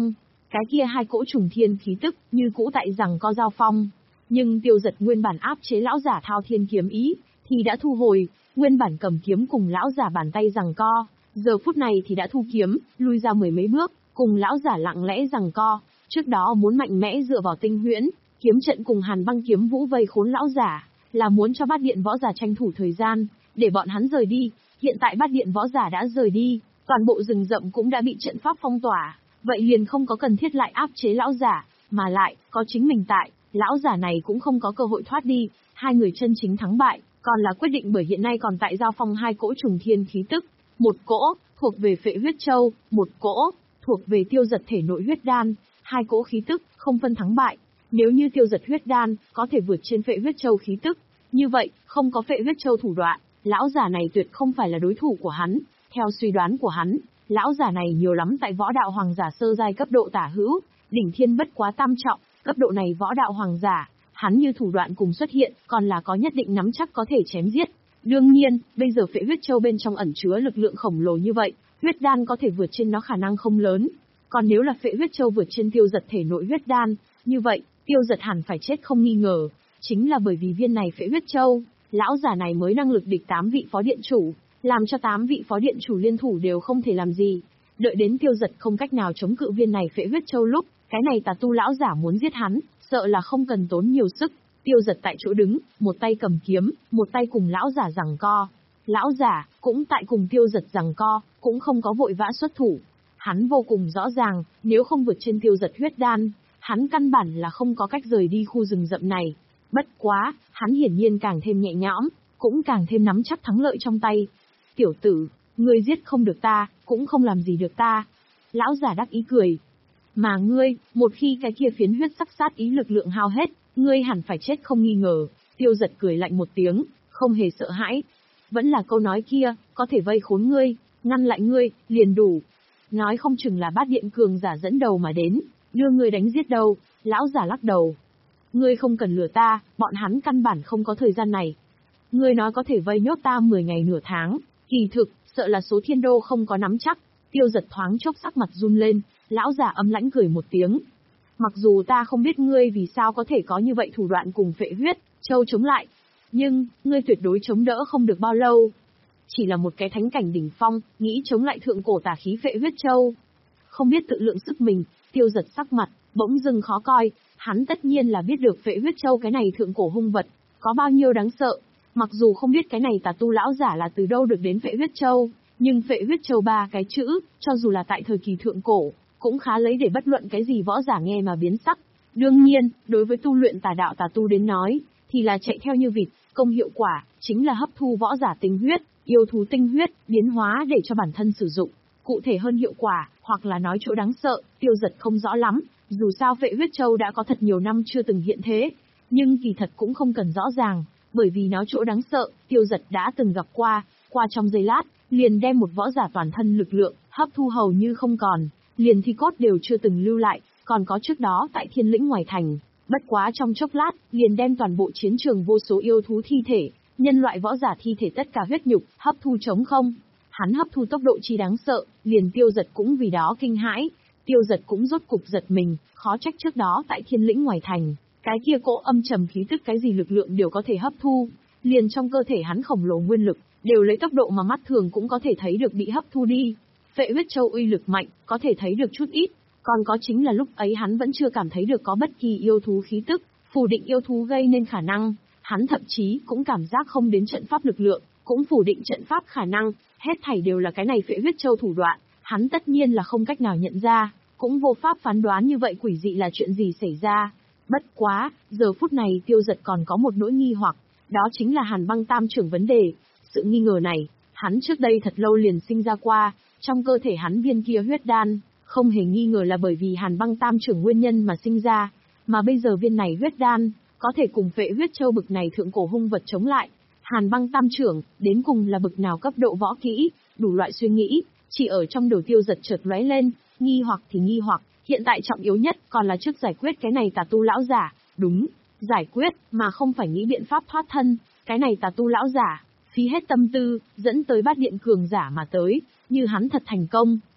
Cái kia hai cỗ trùng thiên khí tức, như cũ tại rằng co giao phong. Nhưng Tiêu Dật nguyên bản áp chế lão giả thao thiên kiếm ý, thì đã thu hồi, nguyên bản cầm kiếm cùng lão giả bàn tay giằng co, giờ phút này thì đã thu kiếm, lui ra mười mấy bước, cùng lão giả lặng lẽ giằng co, trước đó muốn mạnh mẽ dựa vào tinh huyễn, kiếm trận cùng Hàn Băng kiếm vũ vây khốn lão giả, là muốn cho Bát Điện võ giả tranh thủ thời gian, để bọn hắn rời đi, hiện tại Bát Điện võ giả đã rời đi, toàn bộ rừng rậm cũng đã bị trận pháp phong tỏa, vậy liền không có cần thiết lại áp chế lão giả, mà lại, có chính mình tại, lão giả này cũng không có cơ hội thoát đi, hai người chân chính thắng bại, còn là quyết định bởi hiện nay còn tại giao phong hai cỗ trùng thiên khí tức, một cỗ, thuộc về Phệ Huyết Châu, một cỗ, thuộc về Tiêu Dật thể nội huyết đan, hai cỗ khí tức, không phân thắng bại. Nếu như Tiêu Dật huyết đan, có thể vượt trên Phệ Huyết Châu khí tức, như vậy, không có Phệ Huyết Châu thủ đoạn, lão giả này tuyệt không phải là đối thủ của hắn, theo suy đoán của hắn, lão giả này nhiều lắm tại võ đạo hoàng giả sơ giai cấp độ tả hữu, đỉnh thiên bất quá tam trọng, cấp độ này võ đạo hoàng giả, hắn như thủ đoạn cùng xuất hiện, còn là có nhất định nắm chắc có thể chém giết. Đương nhiên, bây giờ Phệ Huyết Châu bên trong ẩn chứa lực lượng khổng lồ như vậy, huyết đan có thể vượt trên nó khả năng không lớn. Còn nếu là Phệ Huyết Châu vượt trên Tiêu Dật thể nội huyết đan, như vậy, Tiêu Dật hẳn phải chết không nghi ngờ. Chính là bởi vì viên này Phệ Huyết Châu, lão giả này mới năng lực địch tám vị phó điện chủ, làm cho tám vị phó điện chủ liên thủ đều không thể làm gì. Đợi đến Tiêu Dật không cách nào chống cự viên này Phệ Huyết Châu lúc, cái này tà tu lão giả muốn giết hắn, sợ là không cần tốn nhiều sức. Tiêu Dật tại chỗ đứng, một tay cầm kiếm, một tay cùng lão giả giằng co. Lão giả, cũng tại cùng Tiêu Dật giằng co, cũng không có vội vã xuất thủ. Hắn vô cùng rõ ràng, nếu không vượt trên Tiêu Dật huyết đan, hắn căn bản là không có cách rời đi khu rừng rậm này. Bất quá, hắn hiển nhiên càng thêm nhẹ nhõm, cũng càng thêm nắm chắc thắng lợi trong tay. Tiểu tử, ngươi giết không được ta, cũng không làm gì được ta. Lão giả đắc ý cười. Mà ngươi, một khi cái kia phiến huyết sắc sát ý lực lượng hao hết, ngươi hẳn phải chết không nghi ngờ. Tiêu Dật cười lạnh một tiếng, không hề sợ hãi. Vẫn là câu nói kia, có thể vây khốn ngươi, ngăn lại ngươi, liền đủ. Nói không chừng là Bát Điện cường giả dẫn đầu mà đến, đưa ngươi đánh giết đâu. Lão giả lắc đầu. Ngươi không cần lừa ta, bọn hắn căn bản không có thời gian này. Ngươi nói có thể vây nhốt ta mười ngày nửa tháng, kỳ thực, sợ là số thiên đô không có nắm chắc. Tiêu Dật thoáng chốc sắc mặt run lên, lão giả âm lãnh cười một tiếng. Mặc dù ta không biết ngươi vì sao có thể có như vậy thủ đoạn cùng Phệ Huyết Châu chống lại, nhưng, ngươi tuyệt đối chống đỡ không được bao lâu. Chỉ là một cái thánh cảnh đỉnh phong, nghĩ chống lại thượng cổ tà khí Phệ Huyết Châu. Không biết tự lượng sức mình, Tiêu Dật sắc mặt, bỗng dưng khó coi, hắn tất nhiên là biết được Phệ Huyết Châu cái này thượng cổ hung vật, có bao nhiêu đáng sợ. Mặc dù không biết cái này tà tu lão giả là từ đâu được đến Phệ Huyết Châu, nhưng Phệ Huyết Châu ba cái chữ, cho dù là tại thời kỳ thượng cổ, cũng khá lấy để bất luận cái gì võ giả nghe mà biến sắc. Đương nhiên, đối với tu luyện tà đạo tà tu đến nói, thì là chạy theo như vịt, công hiệu quả, chính là hấp thu võ giả tinh huyết, yêu thú tinh huyết, biến hóa để cho bản thân sử dụng. Cụ thể hơn hiệu quả, hoặc là nói chỗ đáng sợ, Tiêu Dật không rõ lắm, dù sao Phệ Huyết Châu đã có thật nhiều năm chưa từng hiện thế, nhưng kỳ thật cũng không cần rõ ràng, bởi vì nó chỗ đáng sợ, Tiêu Dật đã từng gặp qua, qua trong giây lát, liền đem một võ giả toàn thân lực lượng, hấp thu hầu như không còn, liền thi cốt đều chưa từng lưu lại, còn có trước đó tại Thiên Lĩnh ngoài thành, bất quá trong chốc lát, liền đem toàn bộ chiến trường vô số yêu thú thi thể, nhân loại võ giả thi thể tất cả huyết nhục, hấp thu trống không. Hắn hấp thu tốc độ chi đáng sợ, liền Tiêu Dật cũng vì đó kinh hãi. Tiêu Dật cũng rốt cục giật mình, khó trách trước đó tại Thiên Lĩnh ngoài thành, cái kia cỗ âm trầm khí tức cái gì lực lượng đều có thể hấp thu, liền trong cơ thể hắn khổng lồ nguyên lực, đều lấy tốc độ mà mắt thường cũng có thể thấy được bị hấp thu đi. Phệ Huyết Châu uy lực mạnh, có thể thấy được chút ít, còn có chính là lúc ấy hắn vẫn chưa cảm thấy được có bất kỳ yêu thú khí tức, phủ định yêu thú gây nên khả năng, hắn thậm chí cũng cảm giác không đến trận pháp lực lượng, cũng phủ định trận pháp khả năng, hết thảy đều là cái này Phệ Huyết Châu thủ đoạn, hắn tất nhiên là không cách nào nhận ra, cũng vô pháp phán đoán như vậy quỷ dị là chuyện gì xảy ra. Bất quá, giờ phút này Tiêu Dật còn có một nỗi nghi hoặc, đó chính là Hàn Băng Tam trưởng vấn đề. Sự nghi ngờ này, hắn trước đây thật lâu liền sinh ra qua, trong cơ thể hắn viên kia huyết đan, không hề nghi ngờ là bởi vì Hàn Băng Tam trưởng nguyên nhân mà sinh ra, mà bây giờ viên này huyết đan, có thể cùng Phệ Huyết Châu bực này thượng cổ hung vật chống lại. Hàn Băng Tam trưởng, đến cùng là bực nào cấp độ võ kỹ, đủ loại suy nghĩ, chỉ ở trong đầu Tiêu Dật chợt lóe lên, nghi hoặc thì nghi hoặc, hiện tại trọng yếu nhất còn là trước giải quyết cái này tà tu lão giả, đúng, giải quyết, mà không phải nghĩ biện pháp thoát thân, cái này tà tu lão giả, phí hết tâm tư, dẫn tới Bát Điện cường giả mà tới, như hắn thật thành công,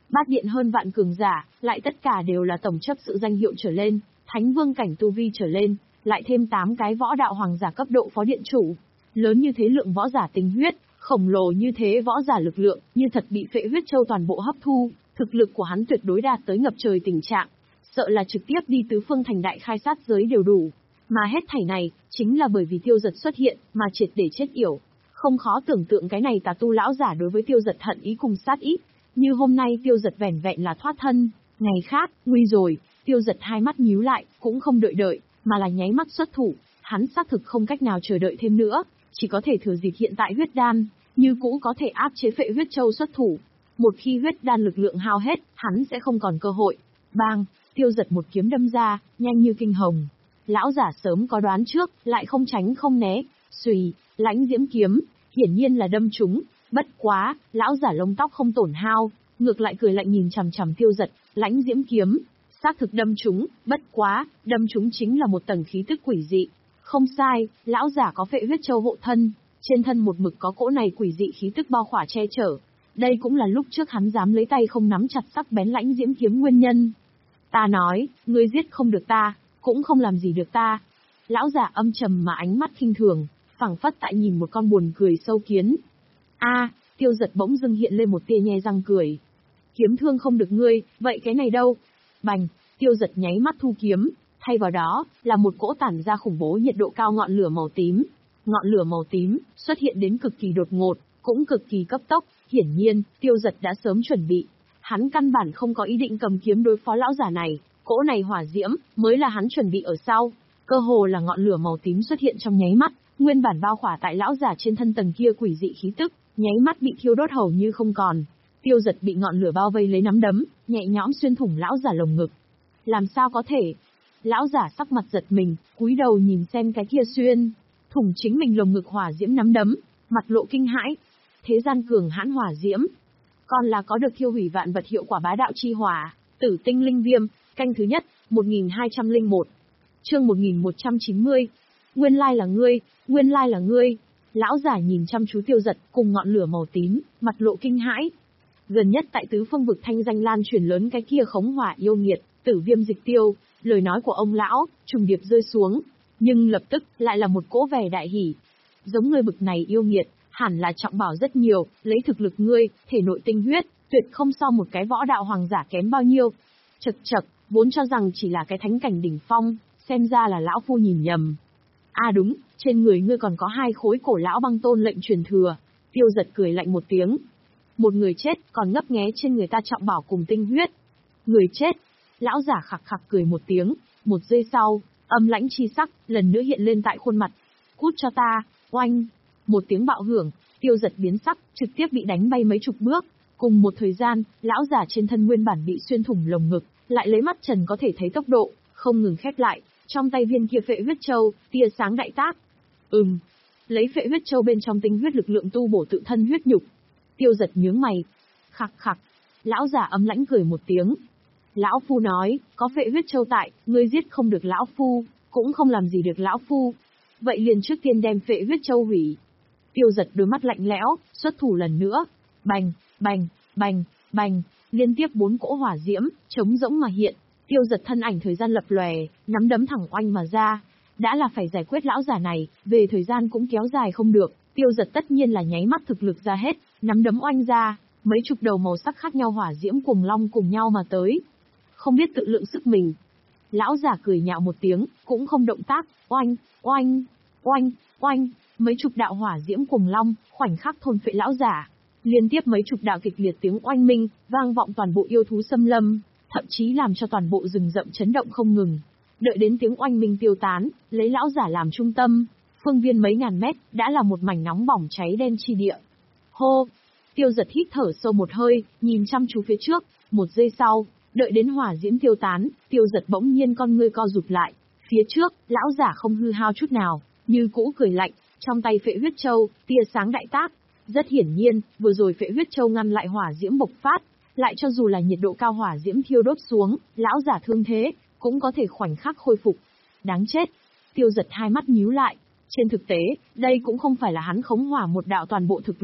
Bát điện hơn vạn cường giả, lại tất cả đều là tổng chấp sự danh hiệu trở lên, thánh vương cảnh tu vi trở lên, lại thêm tám cái võ đạo hoàng giả cấp độ phó điện chủ. Lớn như thế lượng võ giả tinh huyết, khổng lồ như thế võ giả lực lượng, như thật bị Phệ Huyết Châu toàn bộ hấp thu, thực lực của hắn tuyệt đối đạt tới ngập trời tình trạng, sợ là trực tiếp đi tứ phương thành đại khai sát giới đều đủ. Mà hết thảy này, chính là bởi vì Tiêu Dật xuất hiện, mà triệt để chết yểu. Không khó tưởng tượng cái này tà tu lão giả đối với Tiêu Dật hận ý cùng sát ý. Như hôm nay Tiêu Dật vẻn vẹn là thoát thân, ngày khác, nguy rồi, Tiêu Dật hai mắt nhíu lại, cũng không đợi đợi, mà là nháy mắt xuất thủ, hắn xác thực không cách nào chờ đợi thêm nữa, chỉ có thể thừa dịp hiện tại huyết đan, như cũ có thể áp chế Phệ Huyết Châu xuất thủ. Một khi huyết đan lực lượng hao hết, hắn sẽ không còn cơ hội. Bang, Tiêu Dật một kiếm đâm ra, nhanh như kinh hồng. Lão giả sớm có đoán trước, lại không tránh không né, xùy, lãnh diễm kiếm, hiển nhiên là đâm trúng. Bất quá, lão giả lông tóc không tổn hao, ngược lại cười lạnh nhìn chằm chằm Tiêu Dật, lãnh diễm kiếm, xác thực đâm trúng, bất quá, đâm trúng chính là một tầng khí tức quỷ dị. Không sai, lão giả có Phệ Huyết Châu hộ thân, trên thân một mực có cỗ này quỷ dị khí tức bao khỏa che chở. Đây cũng là lúc trước hắn dám lấy tay không nắm chặt sắc bén lãnh diễm kiếm nguyên nhân. Ta nói, ngươi giết không được ta, cũng không làm gì được ta. Lão giả âm trầm mà ánh mắt khinh thường, phảng phất tại nhìn một con buồn cười sâu kiến. A, Tiêu Dật bỗng dưng hiện lên một tia nhe răng cười. Kiếm thương không được ngươi, vậy cái này đâu? Bành, Tiêu Dật nháy mắt thu kiếm, thay vào đó là một cỗ tản ra khủng bố nhiệt độ cao ngọn lửa màu tím. Ngọn lửa màu tím xuất hiện đến cực kỳ đột ngột, cũng cực kỳ cấp tốc, hiển nhiên, Tiêu Dật đã sớm chuẩn bị. Hắn căn bản không có ý định cầm kiếm đối phó lão giả này, cỗ này hỏa diễm mới là hắn chuẩn bị ở sau. Cơ hồ là ngọn lửa màu tím xuất hiện trong nháy mắt, nguyên bản bao khỏa tại lão giả trên thân tầng kia quỷ dị khí tức, nháy mắt bị thiêu đốt hầu như không còn. Tiêu Dật bị ngọn lửa bao vây lấy nắm đấm, nhẹ nhõm xuyên thủng lão giả lồng ngực. Làm sao có thể? Lão giả sắc mặt giật mình, cúi đầu nhìn xem cái kia xuyên thủng chính mình lồng ngực hỏa diễm nắm đấm, mặt lộ kinh hãi. Thế gian cường hãn hỏa diễm, còn là có được thiêu hủy vạn vật hiệu quả bá đạo chi hỏa. Tử tinh linh viêm, canh thứ nhất, một nghìn hai trăm lẻ một. Chương một nghìn một trăm chín mươi. Nguyên lai là ngươi, nguyên lai là ngươi. Lão giả nhìn chăm chú Tiêu Dật cùng ngọn lửa màu tím, mặt lộ kinh hãi. Gần nhất tại tứ phương vực thanh danh lan truyền lớn cái kia khống hỏa yêu nghiệt, Tử Viêm Dịch Tiêu, lời nói của ông lão trùng điệp rơi xuống, nhưng lập tức lại là một cỗ vẻ đại hỉ. Giống ngươi bực này yêu nghiệt, hẳn là trọng bảo rất nhiều, lấy thực lực ngươi, thể nội tinh huyết, tuyệt không so một cái võ đạo hoàng giả kém bao nhiêu. Chậc chậc, vốn cho rằng chỉ là cái thánh cảnh đỉnh phong, xem ra là lão phu nhìn nhầm. À đúng, trên người ngươi còn có hai khối cổ lão băng tôn lệnh truyền thừa. Tiêu Dật cười lạnh một tiếng. Một người chết, còn ngấp nghé trên người ta trọng bảo cùng tinh huyết. Người chết. Lão giả khặc khặc cười một tiếng, một giây sau, âm lãnh chi sắc lần nữa hiện lên tại khuôn mặt. Cút cho ta, oanh. Một tiếng bạo hưởng, Tiêu Dật biến sắc, trực tiếp bị đánh bay mấy chục bước. Cùng một thời gian, lão giả trên thân nguyên bản bị xuyên thủng lồng ngực, lại lấy mắt trần có thể thấy tốc độ, không ngừng khép lại, trong tay viên kia Phệ Huyết Châu, tia sáng đại tác. Ừm, lấy Phệ Huyết Châu bên trong tinh huyết lực lượng tu bổ tự thân huyết nhục. Tiêu Dật nhướng mày. Khặc khặc. Lão giả âm lãnh cười một tiếng. Lão phu nói, có Phệ Huyết Châu tại, ngươi giết không được lão phu, cũng không làm gì được lão phu. Vậy liền trước tiên đem Phệ Huyết Châu hủy. Tiêu Dật đôi mắt lạnh lẽo, xuất thủ lần nữa. Bành, bành, bành, bành, liên tiếp bốn cỗ hỏa diễm, trống rỗng mà hiện. Tiêu Dật thân ảnh thời gian lập lòe, nắm đấm thẳng oanh mà ra. Đã là phải giải quyết lão giả này, về thời gian cũng kéo dài không được. Tiêu Dật tất nhiên là nháy mắt thực lực ra hết, nắm đấm oanh ra, mấy chục đầu màu sắc khác nhau hỏa diễm cùng long cùng nhau mà tới. Không biết tự lượng sức mình. Lão giả cười nhạo một tiếng, cũng không động tác, oanh, oanh, oanh, oanh, mấy chục đạo hỏa diễm cùng long, khoảnh khắc thôn phệ lão giả. Liên tiếp mấy chục đạo kịch liệt tiếng oanh minh, vang vọng toàn bộ yêu thú xâm lâm, thậm chí làm cho toàn bộ rừng rậm chấn động không ngừng. Đợi đến tiếng oanh minh tiêu tán, lấy lão giả làm trung tâm, phương viên mấy ngàn mét, đã là một mảnh nóng bỏng cháy đen chi địa. Hô! Tiêu Dật hít thở sâu một hơi, nhìn chăm chú phía trước, một giây sau, đợi đến hỏa diễm tiêu tán, Tiêu Dật bỗng nhiên con ngươi co rụt lại. Phía trước, lão giả không hư hao chút nào, như cũ cười lạnh, trong tay Phệ Huyết Châu, tia sáng đại tác. Rất hiển nhiên, vừa rồi Phệ Huyết Châu ngăn lại hỏa diễm bộc phát, lại cho dù là nhiệt độ cao hỏa diễm thiêu đốt xuống, lão giả thương thế, cũng có thể khoảnh khắc khôi phục. Đáng chết! Tiêu Dật hai mắt nhíu lại. Trên thực tế, đây cũng không phải là hắn khống hỏa một đạo toàn bộ thực lực,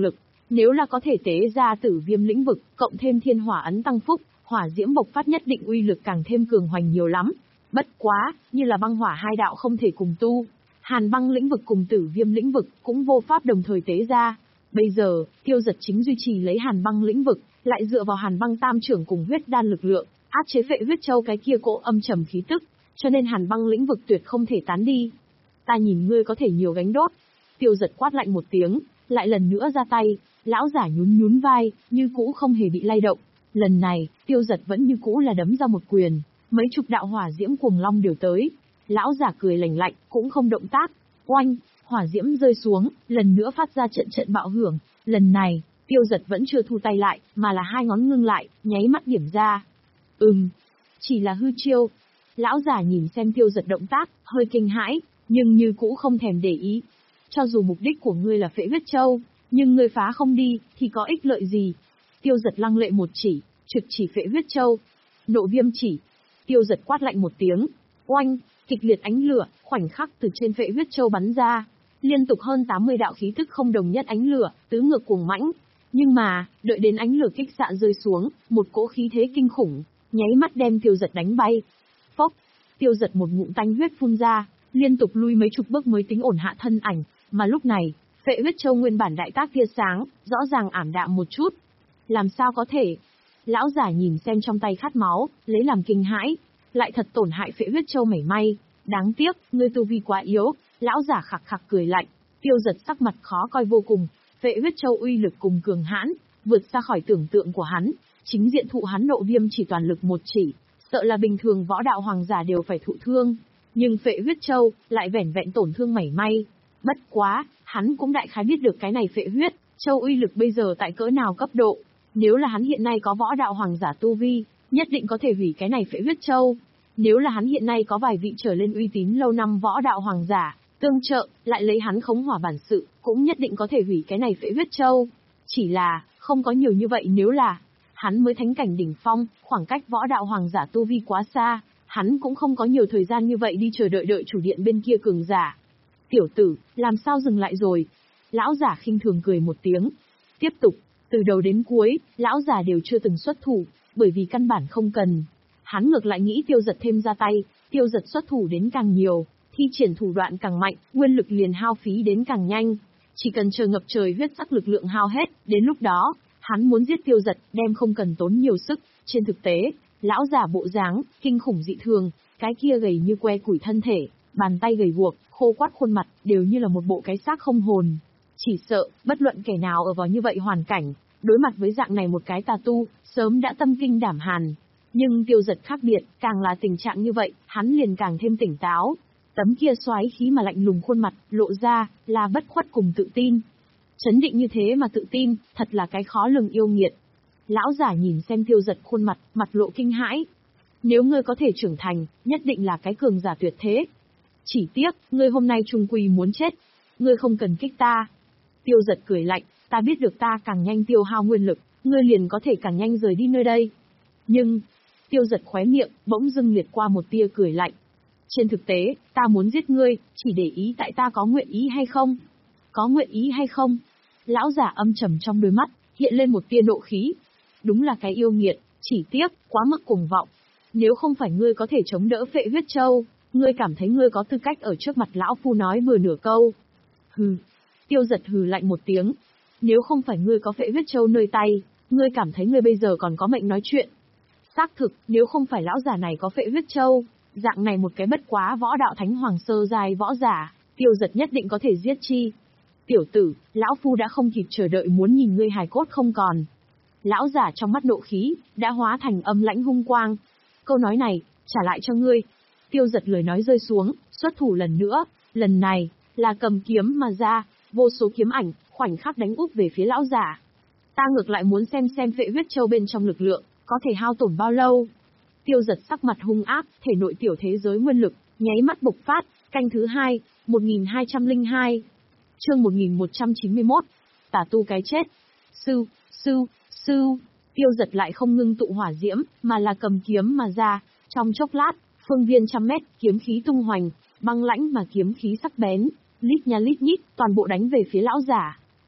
Nếu là có thể tế ra tử viêm lĩnh vực, cộng thêm thiên hỏa ấn tăng phúc, hỏa diễm bộc phát nhất định uy lực càng thêm cường hoành nhiều lắm. Bất quá, như là băng hỏa hai đạo không thể cùng tu. Hàn băng lĩnh vực cùng tử viêm lĩnh vực cũng vô pháp đồng thời tế ra. Bây giờ, Tiêu Giật chính duy trì lấy hàn băng lĩnh vực, lại dựa vào hàn băng tam trưởng cùng huyết đan lực lượng, áp chế Phệ Huyết Châu cái kia cỗ âm trầm khí tức, cho nên hàn băng lĩnh vực tuyệt không thể tán đi. Ta nhìn ngươi có thể nhiều gánh đốt. Tiêu Giật quát lạnh một tiếng, lại lần nữa ra tay, lão giả nhún nhún vai, như cũ không hề bị lay động. Lần này, Tiêu Giật vẫn như cũ là đấm ra một quyền, mấy chục đạo hỏa diễm cuồng long đều tới. Lão giả cười lạnh lạnh, cũng không động tác. Oanh, hỏa diễm rơi xuống, lần nữa phát ra trận trận bạo hưởng. Lần này, Tiêu Giật vẫn chưa thu tay lại, mà là hai ngón ngưng lại, nháy mắt điểm ra. Ừm, chỉ là hư chiêu. Lão giả nhìn xem Tiêu Giật động tác, hơi kinh hãi, nhưng như cũ không thèm để ý. Cho dù mục đích của ngươi là Phệ Huyết Châu, nhưng ngươi phá không đi, thì có ích lợi gì? Tiêu Giật lăng lệ một chỉ, trực chỉ Phệ Huyết Châu. Nộ viêm chỉ. Tiêu Giật quát lạnh một tiếng. Oanh, kịch liệt ánh lửa, khoảnh khắc từ trên Phệ Huyết Châu bắn ra. Liên tục hơn tám mươi đạo khí thức không đồng nhất ánh lửa, tứ ngược cuồng mãnh. Nhưng mà, đợi đến ánh lửa kích xạ rơi xuống, một cỗ khí thế kinh khủng, nháy mắt đem Tiêu Giật đánh bay. Phốc, Tiêu Giật một ngụm tanh huyết phun ra, liên tục lui mấy chục bước mới tính ổn hạ thân ảnh, mà lúc này, Phệ Huyết Châu nguyên bản đại tác tia sáng, rõ ràng ảm đạm một chút. Làm sao có thể? Lão giả nhìn xem trong tay khát máu, lấy làm kinh hãi, lại thật tổn hại Phệ Huyết Châu mảy may. Đáng tiếc, ngươi tu vi quá yếu. Lão giả khặc khặc cười lạnh. Tiêu Giật sắc mặt khó coi vô cùng. Phệ Huyết Châu uy lực cùng cường hãn, vượt xa khỏi tưởng tượng của hắn. Chính diện thụ hắn nộ viêm chỉ toàn lực một chỉ, sợ là bình thường võ đạo hoàng giả đều phải thụ thương. Nhưng Phệ Huyết Châu lại vẻn vẹn tổn thương mảy may. Bất quá, hắn cũng đại khái biết được cái này Phệ Huyết Châu uy lực bây giờ tại cỡ nào cấp độ. Nếu là hắn hiện nay có võ đạo hoàng giả tu vi, nhất định có thể hủy cái này Phệ Huyết Châu. Nếu là hắn hiện nay có vài vị trở lên uy tín lâu năm võ đạo hoàng giả tương trợ, lại lấy hắn khống hỏa bản sự, cũng nhất định có thể hủy cái này Phệ Huyết Châu. Chỉ là, không có nhiều như vậy. Nếu là hắn mới thánh cảnh đỉnh phong, khoảng cách võ đạo hoàng giả tu vi quá xa, hắn cũng không có nhiều thời gian như vậy đi chờ đợi đợi chủ điện bên kia cường giả. Tiểu tử, làm sao dừng lại rồi? Lão giả khinh thường cười một tiếng. Tiếp tục, từ đầu đến cuối, lão giả đều chưa từng xuất thủ, bởi vì căn bản không cần. Hắn ngược lại nghĩ Tiêu Giật thêm ra tay, Tiêu Giật xuất thủ đến càng nhiều, thi triển thủ đoạn càng mạnh, nguyên lực liền hao phí đến càng nhanh. Chỉ cần chờ ngập trời huyết sắc lực lượng hao hết, đến lúc đó, hắn muốn giết Tiêu Giật, đem không cần tốn nhiều sức. Trên thực tế, lão giả bộ dáng, kinh khủng dị thường, cái kia gầy như que củi thân thể, bàn tay gầy guộc, khô quắt khuôn mặt, đều như là một bộ cái xác không hồn. Chỉ sợ, bất luận kẻ nào ở vào như vậy hoàn cảnh, đối mặt với dạng này một cái tà tu, sớm đã tâm kinh đảm hàn. Nhưng Tiêu Giật khác biệt, càng là tình trạng như vậy, hắn liền càng thêm tỉnh táo. Tấm kia xoáy khí mà lạnh lùng khuôn mặt, lộ ra, là bất khuất cùng tự tin. Chấn định như thế mà tự tin, thật là cái khó lường yêu nghiệt. Lão giả nhìn xem Tiêu Giật khuôn mặt, mặt lộ kinh hãi. Nếu ngươi có thể trưởng thành, nhất định là cái cường giả tuyệt thế. Chỉ tiếc, ngươi hôm nay trung quy muốn chết. Ngươi không cần kích ta. Tiêu Giật cười lạnh, ta biết được ta càng nhanh tiêu hao nguyên lực, ngươi liền có thể càng nhanh rời đi nơi đây. Nhưng, Tiêu Giật khóe miệng, bỗng dưng liệt qua một tia cười lạnh. Trên thực tế, ta muốn giết ngươi, chỉ để ý tại ta có nguyện ý hay không? Có nguyện ý hay không? Lão giả âm trầm trong đôi mắt, hiện lên một tia nộ khí. Đúng là cái yêu nghiệt, chỉ tiếc, quá mức cuồng vọng. Nếu không phải ngươi có thể chống đỡ Phệ Huyết Châu, ngươi cảm thấy ngươi có tư cách ở trước mặt lão phu nói bừa nửa câu. Hừ. Tiêu Giật hừ lạnh một tiếng. Nếu không phải ngươi có Phệ Huyết Châu nơi tay, ngươi cảm thấy ngươi bây giờ còn có mệnh nói chuyện. Xác thực, nếu không phải lão giả này có Phệ Huyết Châu, dạng này một cái bất quá võ đạo thánh hoàng sơ giai võ giả, Tiêu Giật nhất định có thể giết chi. Tiểu tử, lão phu đã không kịp chờ đợi muốn nhìn ngươi hài cốt không còn. Lão giả trong mắt nộ khí, đã hóa thành âm lãnh hung quang. Câu nói này, trả lại cho ngươi. Tiêu Giật lời nói rơi xuống, xuất thủ lần nữa, lần này, là cầm kiếm mà ra, vô số kiếm ảnh, khoảnh khắc đánh úp về phía lão giả. Ta ngược lại muốn xem xem Phệ Huyết Châu bên trong lực lượng, có thể hao tổn bao lâu. Tiêu Giật sắc mặt hung ác, thể nội tiểu thế giới nguyên lực, nháy mắt bộc phát, canh thứ hai, một nghìn hai trăm lẻ hai. Chương một nghìn một trăm chín mươi mốt. Tà tu cái chết. Sư, sư, sư. Tiêu Giật lại không ngưng tụ hỏa diễm, mà là cầm kiếm mà ra, trong chốc lát, phương viên trăm mét, kiếm khí tung hoành, băng lãnh mà kiếm khí sắc bén, lít nha lít nhít, toàn bộ đánh về phía lão giả.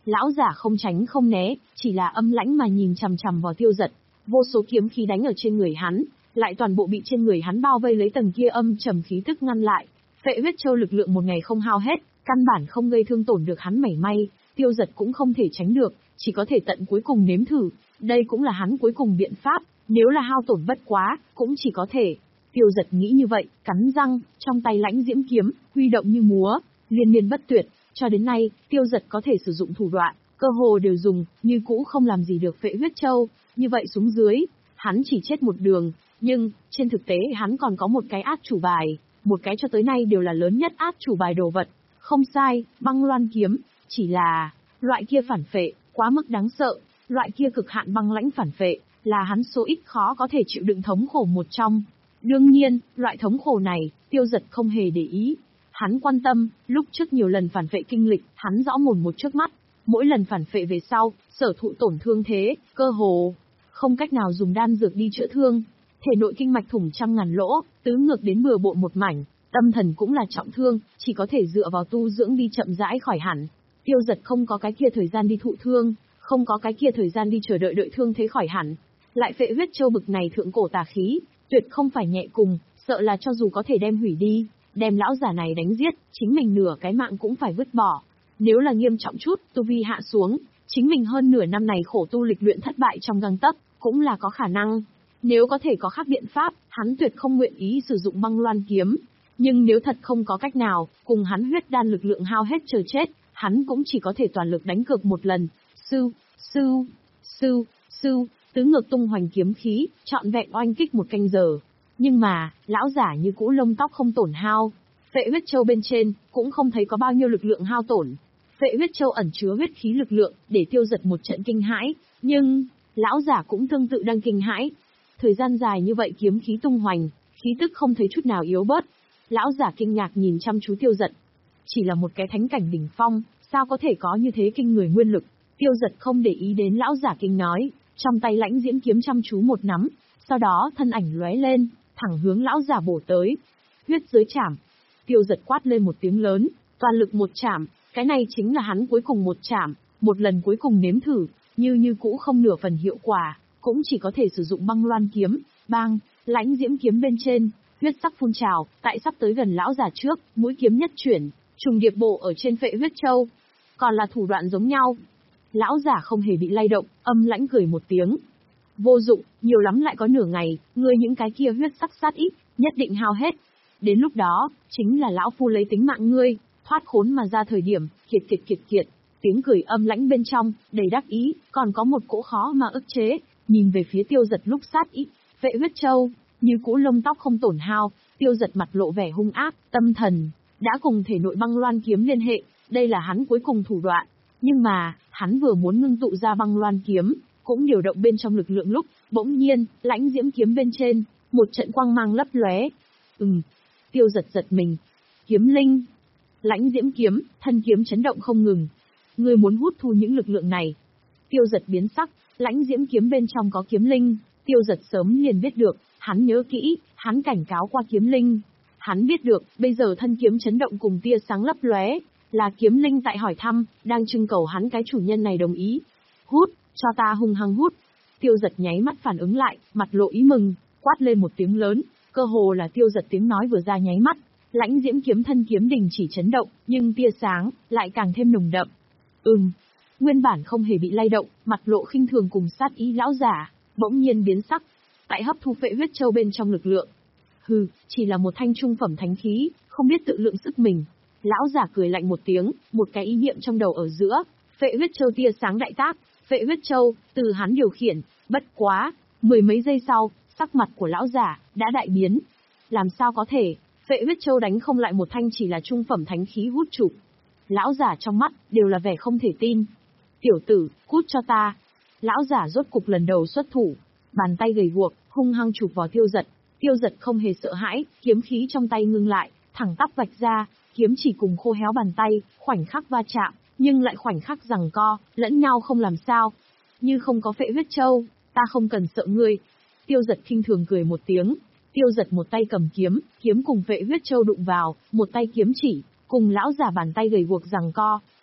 Lão giả không tránh không né, chỉ là âm lãnh mà nhìn chằm chằm vào Tiêu Dật. Vô số kiếm khí đánh ở trên người hắn, lại toàn bộ bị trên người hắn bao vây lấy tầng kia âm trầm khí tức ngăn lại. Phệ huyết châu lực lượng một ngày không hao hết, căn bản không gây thương tổn được hắn mảy may, Tiêu Dật cũng không thể tránh được, chỉ có thể tận cuối cùng nếm thử. Đây cũng là hắn cuối cùng biện pháp, nếu là hao tổn bất quá, cũng chỉ có thể. Tiêu Dật nghĩ như vậy, cắn răng, trong tay lãnh diễm kiếm, huy động như múa, liên miên bất tuyệt. Cho đến nay, Tiêu Dật có thể sử dụng thủ đoạn, cơ hồ đều dùng, như cũ không làm gì được Phệ huyết châu. Như vậy xuống dưới, hắn chỉ chết một đường, nhưng, trên thực tế hắn còn có một cái át chủ bài, một cái cho tới nay đều là lớn nhất át chủ bài đồ vật. Không sai, băng loan kiếm, chỉ là, loại kia phản phệ, quá mức đáng sợ, loại kia cực hạn băng lãnh phản phệ, là hắn số ít khó có thể chịu đựng thống khổ một trong. Đương nhiên, loại thống khổ này, Tiêu Dật không hề để ý. Hắn quan tâm, lúc trước nhiều lần phản phệ kinh lịch, hắn rõ mồn một trước mắt. Mỗi lần phản phệ về sau, sở thụ tổn thương thế, cơ hồ, không cách nào dùng đan dược đi chữa thương. Thể nội kinh mạch thủng trăm ngàn lỗ, tứ ngược đến bừa bộn một mảnh, tâm thần cũng là trọng thương, chỉ có thể dựa vào tu dưỡng đi chậm rãi khỏi hẳn. Tiêu Dật không có cái kia thời gian đi thụ thương, không có cái kia thời gian đi chờ đợi đợi thương thế khỏi hẳn. Lại Phệ huyết châu bực này thượng cổ tà khí, tuyệt không phải nhẹ cùng, sợ là cho dù có thể đem hủy đi, đem lão giả này đánh giết, chính mình nửa cái mạng cũng phải vứt bỏ. Nếu là nghiêm trọng chút, tu vi hạ xuống, chính mình hơn nửa năm này khổ tu lịch luyện thất bại trong gang tấc, cũng là có khả năng. Nếu có thể có khác biện pháp, hắn tuyệt không nguyện ý sử dụng băng loan kiếm. Nhưng nếu thật không có cách nào, cùng hắn huyết đan lực lượng hao hết chờ chết, hắn cũng chỉ có thể toàn lực đánh cược một lần. Sư, sư, sư, sư, tứ ngược tung hoành kiếm khí, trọn vẹn oanh kích một canh giờ. Nhưng mà, lão giả như cũ lông tóc không tổn hao. Phệ huyết châu bên trên, cũng không thấy có bao nhiêu lực lượng hao tổn. Phệ huyết châu ẩn chứa huyết khí lực lượng, để Tiêu Dật một trận kinh hãi. Nhưng, lão giả cũng tương tự đang kinh hãi. Thời gian dài như vậy kiếm khí tung hoành, khí tức không thấy chút nào yếu bớt. Lão giả kinh ngạc nhìn chăm chú Tiêu Dật. Chỉ là một cái thánh cảnh đỉnh phong, sao có thể có như thế kinh người nguyên lực? Tiêu Dật không để ý đến lão giả kinh nói, trong tay lãnh diễm kiếm chăm chú một nắm, sau đó thân ảnh lóe lên, thẳng hướng lão giả bổ tới. Huyết giới chảm. Tiêu Dật quát lên một tiếng lớn, toàn lực một chảm, cái này chính là hắn cuối cùng một chảm, một lần cuối cùng nếm thử, như như cũ không nửa phần hiệu quả, cũng chỉ có thể sử dụng băng loan kiếm. Bang, lãnh diễm kiếm bên trên, huyết sắc phun trào, tại sắp tới gần lão giả trước, mũi kiếm nhất chuyển, trùng điệp bộ ở trên Phệ huyết châu. Còn là thủ đoạn giống nhau. Lão giả không hề bị lay động, âm lãnh cười một tiếng. Vô dụng, nhiều lắm lại có nửa ngày, ngươi những cái kia huyết sắc sát ít, nhất định hao hết. Đến lúc đó, chính là lão phu lấy tính mạng ngươi, thoát khốn mà ra thời điểm, kiệt kiệt kiệt kiệt. Tiếng cười âm lãnh bên trong, đầy đắc ý, còn có một cỗ khó mà ức chế, nhìn về phía Tiêu Dật lúc sát ít, Phệ huyết châu, như cũ lông tóc không tổn hao. Tiêu Dật mặt lộ vẻ hung ác, tâm thần đã cùng thể nội băng loan kiếm liên hệ, đây là hắn cuối cùng thủ đoạn. Nhưng mà, hắn vừa muốn ngưng tụ ra băng loan kiếm, cũng điều động bên trong lực lượng lúc, bỗng nhiên, lãnh diễm kiếm bên trên, một trận quang mang lấp lóe. Ừm, Tiêu Dật giật mình. Kiếm linh. Lãnh diễm kiếm, thân kiếm chấn động không ngừng. Ngươi muốn hút thu những lực lượng này. Tiêu Dật biến sắc, lãnh diễm kiếm bên trong có kiếm linh, Tiêu Dật sớm liền biết được, hắn nhớ kỹ, hắn cảnh cáo qua kiếm linh. Hắn biết được, bây giờ thân kiếm chấn động cùng tia sáng lấp lóe, là kiếm linh tại hỏi thăm, đang trưng cầu hắn cái chủ nhân này đồng ý. Hút, cho ta hung hăng hút. Tiêu Dật nháy mắt phản ứng lại, mặt lộ ý mừng, quát lên một tiếng lớn, cơ hồ là Tiêu Dật tiếng nói vừa ra nháy mắt, lãnh diễm kiếm thân kiếm đình chỉ chấn động, nhưng tia sáng lại càng thêm nồng đậm. Ừm, nguyên bản không hề bị lay động, mặt lộ khinh thường cùng sát ý lão giả, bỗng nhiên biến sắc, tại hấp thu Phệ huyết châu bên trong lực lượng. Hừ, chỉ là một thanh trung phẩm thánh khí, không biết tự lượng sức mình. Lão giả cười lạnh một tiếng, một cái ý niệm trong đầu ở giữa, Phệ huyết châu tia sáng đại tác, Phệ huyết châu, từ hắn điều khiển, bất quá, mười mấy giây sau, sắc mặt của lão giả đã đại biến. Làm sao có thể, Phệ huyết châu đánh không lại một thanh chỉ là trung phẩm thánh khí hút chụp. Lão giả trong mắt đều là vẻ không thể tin. Tiểu tử, cút cho ta. Lão giả rốt cục lần đầu xuất thủ, bàn tay gầy guộc, hung hăng chụp vào Tiêu Dật. Tiêu Dật không hề sợ hãi, kiếm khí trong tay ngưng lại, thẳng tắp vạch ra, kiếm chỉ cùng khô héo bàn tay, khoảnh khắc va chạm, nhưng lại khoảnh khắc giằng co, lẫn nhau không làm sao. Như không có Phệ huyết châu, ta không cần sợ ngươi. Tiêu Dật khinh thường cười một tiếng. Tiêu Dật một tay cầm kiếm, kiếm cùng Phệ huyết châu đụng vào, một tay kiếm chỉ, cùng lão giả bàn tay gầy guộc giằng co,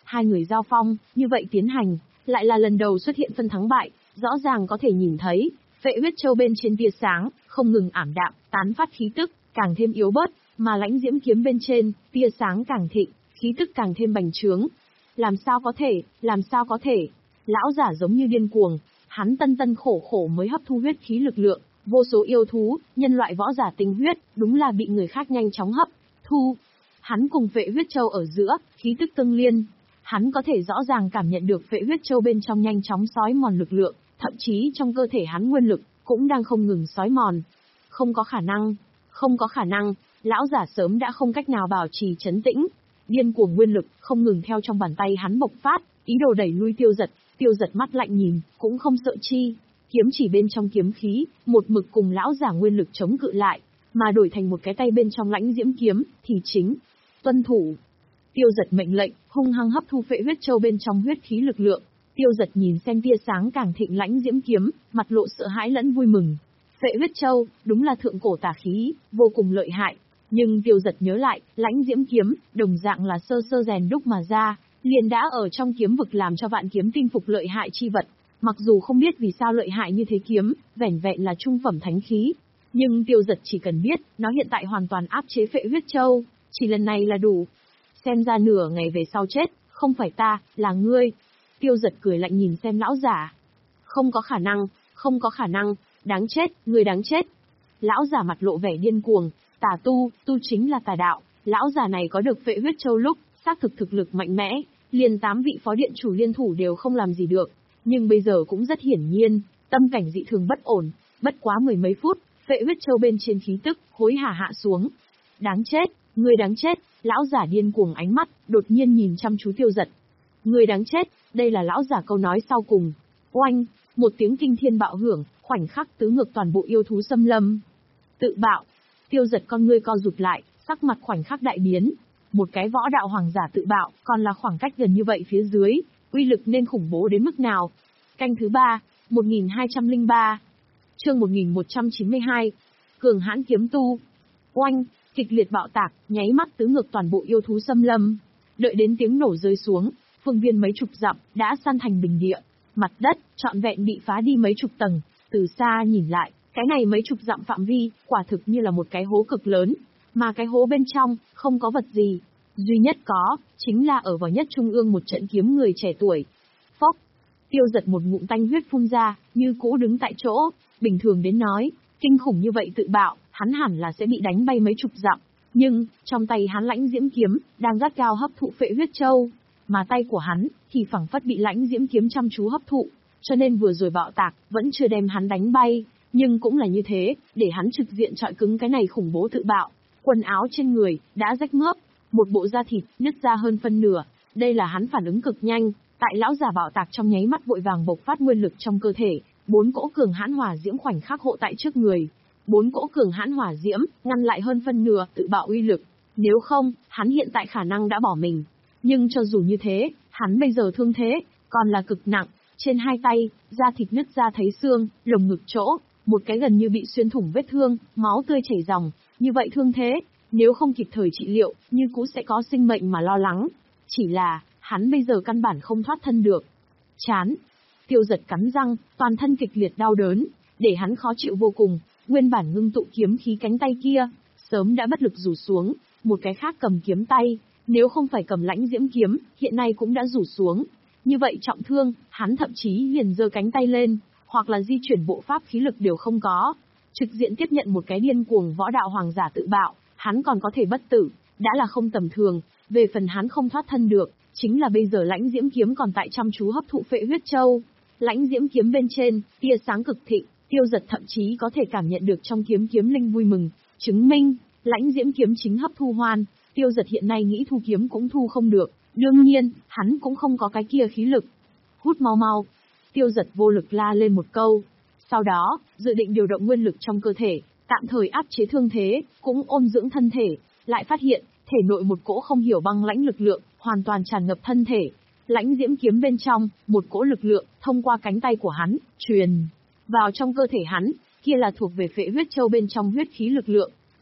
Hai người giao phong, như vậy tiến hành, lại là lần đầu xuất hiện phân thắng bại, rõ ràng có thể nhìn thấy, Phệ huyết châu bên trên tia sáng, không ngừng ảm đạm, tán phát khí tức, càng thêm yếu bớt, mà lãnh diễm kiếm bên trên, tia sáng càng thịnh, khí tức càng thêm bành trướng. Làm sao có thể, làm sao có thể? Lão giả giống như điên cuồng, hắn tân tân khổ khổ mới hấp thu huyết khí lực lượng, vô số yêu thú, nhân loại võ giả tinh huyết, đúng là bị người khác nhanh chóng hấp thu. Hắn cùng Phệ huyết châu ở giữa, khí tức tương liên, hắn có thể rõ ràng cảm nhận được Phệ huyết châu bên trong nhanh chóng xói mòn lực lượng, thậm chí trong cơ thể hắn nguyên lực cũng đang không ngừng xói mòn. Không có khả năng, không có khả năng, lão giả sớm đã không cách nào bảo trì trấn tĩnh. Điên cuồng nguyên lực không ngừng theo trong bàn tay hắn bộc phát, ý đồ đẩy lui Tiêu Dật. Tiêu Dật mắt lạnh nhìn, cũng không sợ chi, kiếm chỉ bên trong kiếm khí, một mực cùng lão giả nguyên lực chống cự lại, mà đổi thành một cái tay bên trong lãnh diễm kiếm, thì chính tuân thủ. Tiêu Dật mệnh lệnh, hung hăng hấp thu Phệ huyết châu bên trong huyết khí lực lượng. Tiêu Dật nhìn xem tia sáng càng thịnh lãnh diễm kiếm, mặt lộ sợ hãi lẫn vui mừng. Phệ huyết châu, đúng là thượng cổ tà khí, vô cùng lợi hại. Nhưng Tiêu Dật nhớ lại, lãnh diễm kiếm, đồng dạng là sơ sơ rèn đúc mà ra, liền đã ở trong kiếm vực làm cho vạn kiếm tinh phục lợi hại chi vật. Mặc dù không biết vì sao lợi hại như thế kiếm, vẻn vẹn là trung phẩm thánh khí. Nhưng Tiêu Dật chỉ cần biết, nó hiện tại hoàn toàn áp chế Phệ huyết châu, chỉ lần này là đủ. Xem ra nửa ngày về sau chết, không phải ta, là ngươi. Tiêu Dật cười lạnh nhìn xem lão giả. Không có khả năng, không có khả năng, đáng chết, người đáng chết. Lão giả mặt lộ vẻ điên cuồng, tà tu, tu chính là tà đạo. Lão giả này có được Phệ huyết châu lúc, xác thực thực lực mạnh mẽ, liền tám vị phó điện chủ liên thủ đều không làm gì được. Nhưng bây giờ cũng rất hiển nhiên, tâm cảnh dị thường bất ổn, bất quá mười mấy phút, Phệ huyết châu bên trên khí tức, hối hả hạ xuống. Đáng chết, người đáng chết, lão giả điên cuồng ánh mắt, đột nhiên nhìn chăm chú Tiêu Dật. Người đáng chết, đây là lão giả câu nói sau cùng. Oanh, một tiếng kinh thiên bạo hưởng, khoảnh khắc tứ ngược toàn bộ yêu thú xâm lâm. Tự bạo, Tiêu Dật con ngươi co rụt lại, sắc mặt khoảnh khắc đại biến. Một cái võ đạo hoàng giả tự bạo, còn là khoảng cách gần như vậy phía dưới, uy lực nên khủng bố đến mức nào. Canh thứ ba, một nghìn hai trăm lẻ ba. Chương một nghìn một trăm chín mươi hai. Cường hãn kiếm tu. Oanh, kịch liệt bạo tạc, nháy mắt tứ ngược toàn bộ yêu thú xâm lâm. Đợi đến tiếng nổ rơi xuống, phương viên mấy chục dặm đã san thành bình địa, mặt đất trọn vẹn bị phá đi mấy chục tầng. Từ xa nhìn lại, cái này mấy chục dặm phạm vi, quả thực như là một cái hố cực lớn, mà cái hố bên trong không có vật gì, duy nhất có chính là ở vào nhất trung ương một trận kiếm người trẻ tuổi. Phốc, Tiêu Dật một ngụm tanh huyết phun ra, như cũ đứng tại chỗ. Bình thường đến nói, kinh khủng như vậy tự bạo, hắn hẳn là sẽ bị đánh bay mấy chục dặm. Nhưng, trong tay hắn lãnh diễm kiếm, đang gắt gao hấp thụ Phệ huyết châu, mà tay của hắn, thì phẳng phất bị lãnh diễm kiếm chăm chú hấp thụ, cho nên vừa rồi bạo tạc, vẫn chưa đem hắn đánh bay, nhưng cũng là như thế, để hắn trực diện trọi cứng cái này khủng bố tự bạo. Quần áo trên người, đã rách mướp, một bộ da thịt, nứt ra hơn phân nửa, đây là hắn phản ứng cực nhanh, tại lão giả bạo tạc trong nháy mắt vội vàng bộc phát nguyên lực trong cơ thể, bốn cỗ cường hãn hỏa diễm khoảnh khắc hộ tại trước người. Bốn cỗ cường hãn hỏa diễm, ngăn lại hơn phân nửa tự bạo uy lực. Nếu không, hắn hiện tại khả năng đã bỏ mình. Nhưng cho dù như thế, hắn bây giờ thương thế, còn là cực nặng. Trên hai tay, da thịt nứt ra thấy xương, lồng ngực chỗ, một cái gần như bị xuyên thủng vết thương, máu tươi chảy ròng. Như vậy thương thế, nếu không kịp thời trị liệu, như cũ sẽ có sinh mệnh mà lo lắng. Chỉ là, hắn bây giờ căn bản không thoát thân được. Chán. Tiêu Dật cắn răng, toàn thân kịch liệt đau đớn, để hắn khó chịu vô cùng. Nguyên bản ngưng tụ kiếm khí cánh tay kia, sớm đã bất lực rủ xuống, một cái khác cầm kiếm tay, nếu không phải cầm lãnh diễm kiếm, hiện nay cũng đã rủ xuống. Như vậy trọng thương, hắn thậm chí liền giơ cánh tay lên, hoặc là di chuyển bộ pháp khí lực đều không có. Trực diện tiếp nhận một cái điên cuồng võ đạo hoàng giả tự bạo, hắn còn có thể bất tử, đã là không tầm thường. Về phần hắn không thoát thân được, chính là bây giờ lãnh diễm kiếm còn tại chăm chú hấp thụ Phệ huyết châu. Lãnh diễm kiếm bên trên, tia sáng cực thịnh. Tiêu Dật thậm chí có thể cảm nhận được trong kiếm kiếm linh vui mừng, chứng minh, lãnh diễm kiếm chính hấp thu hoan. Tiêu Dật hiện nay nghĩ thu kiếm cũng thu không được, đương nhiên, hắn cũng không có cái kia khí lực. Hút mau mau. Tiêu Dật vô lực la lên một câu. Sau đó, dự định điều động nguyên lực trong cơ thể, tạm thời áp chế thương thế, cũng ôn dưỡng thân thể, lại phát hiện, thể nội một cỗ không hiểu băng lãnh lực lượng, hoàn toàn tràn ngập thân thể. Lãnh diễm kiếm bên trong, một cỗ lực lượng, thông qua cánh tay của hắn, truyền vào trong cơ thể hắn, kia là thuộc về Phệ huyết châu bên trong huyết khí lực lượng.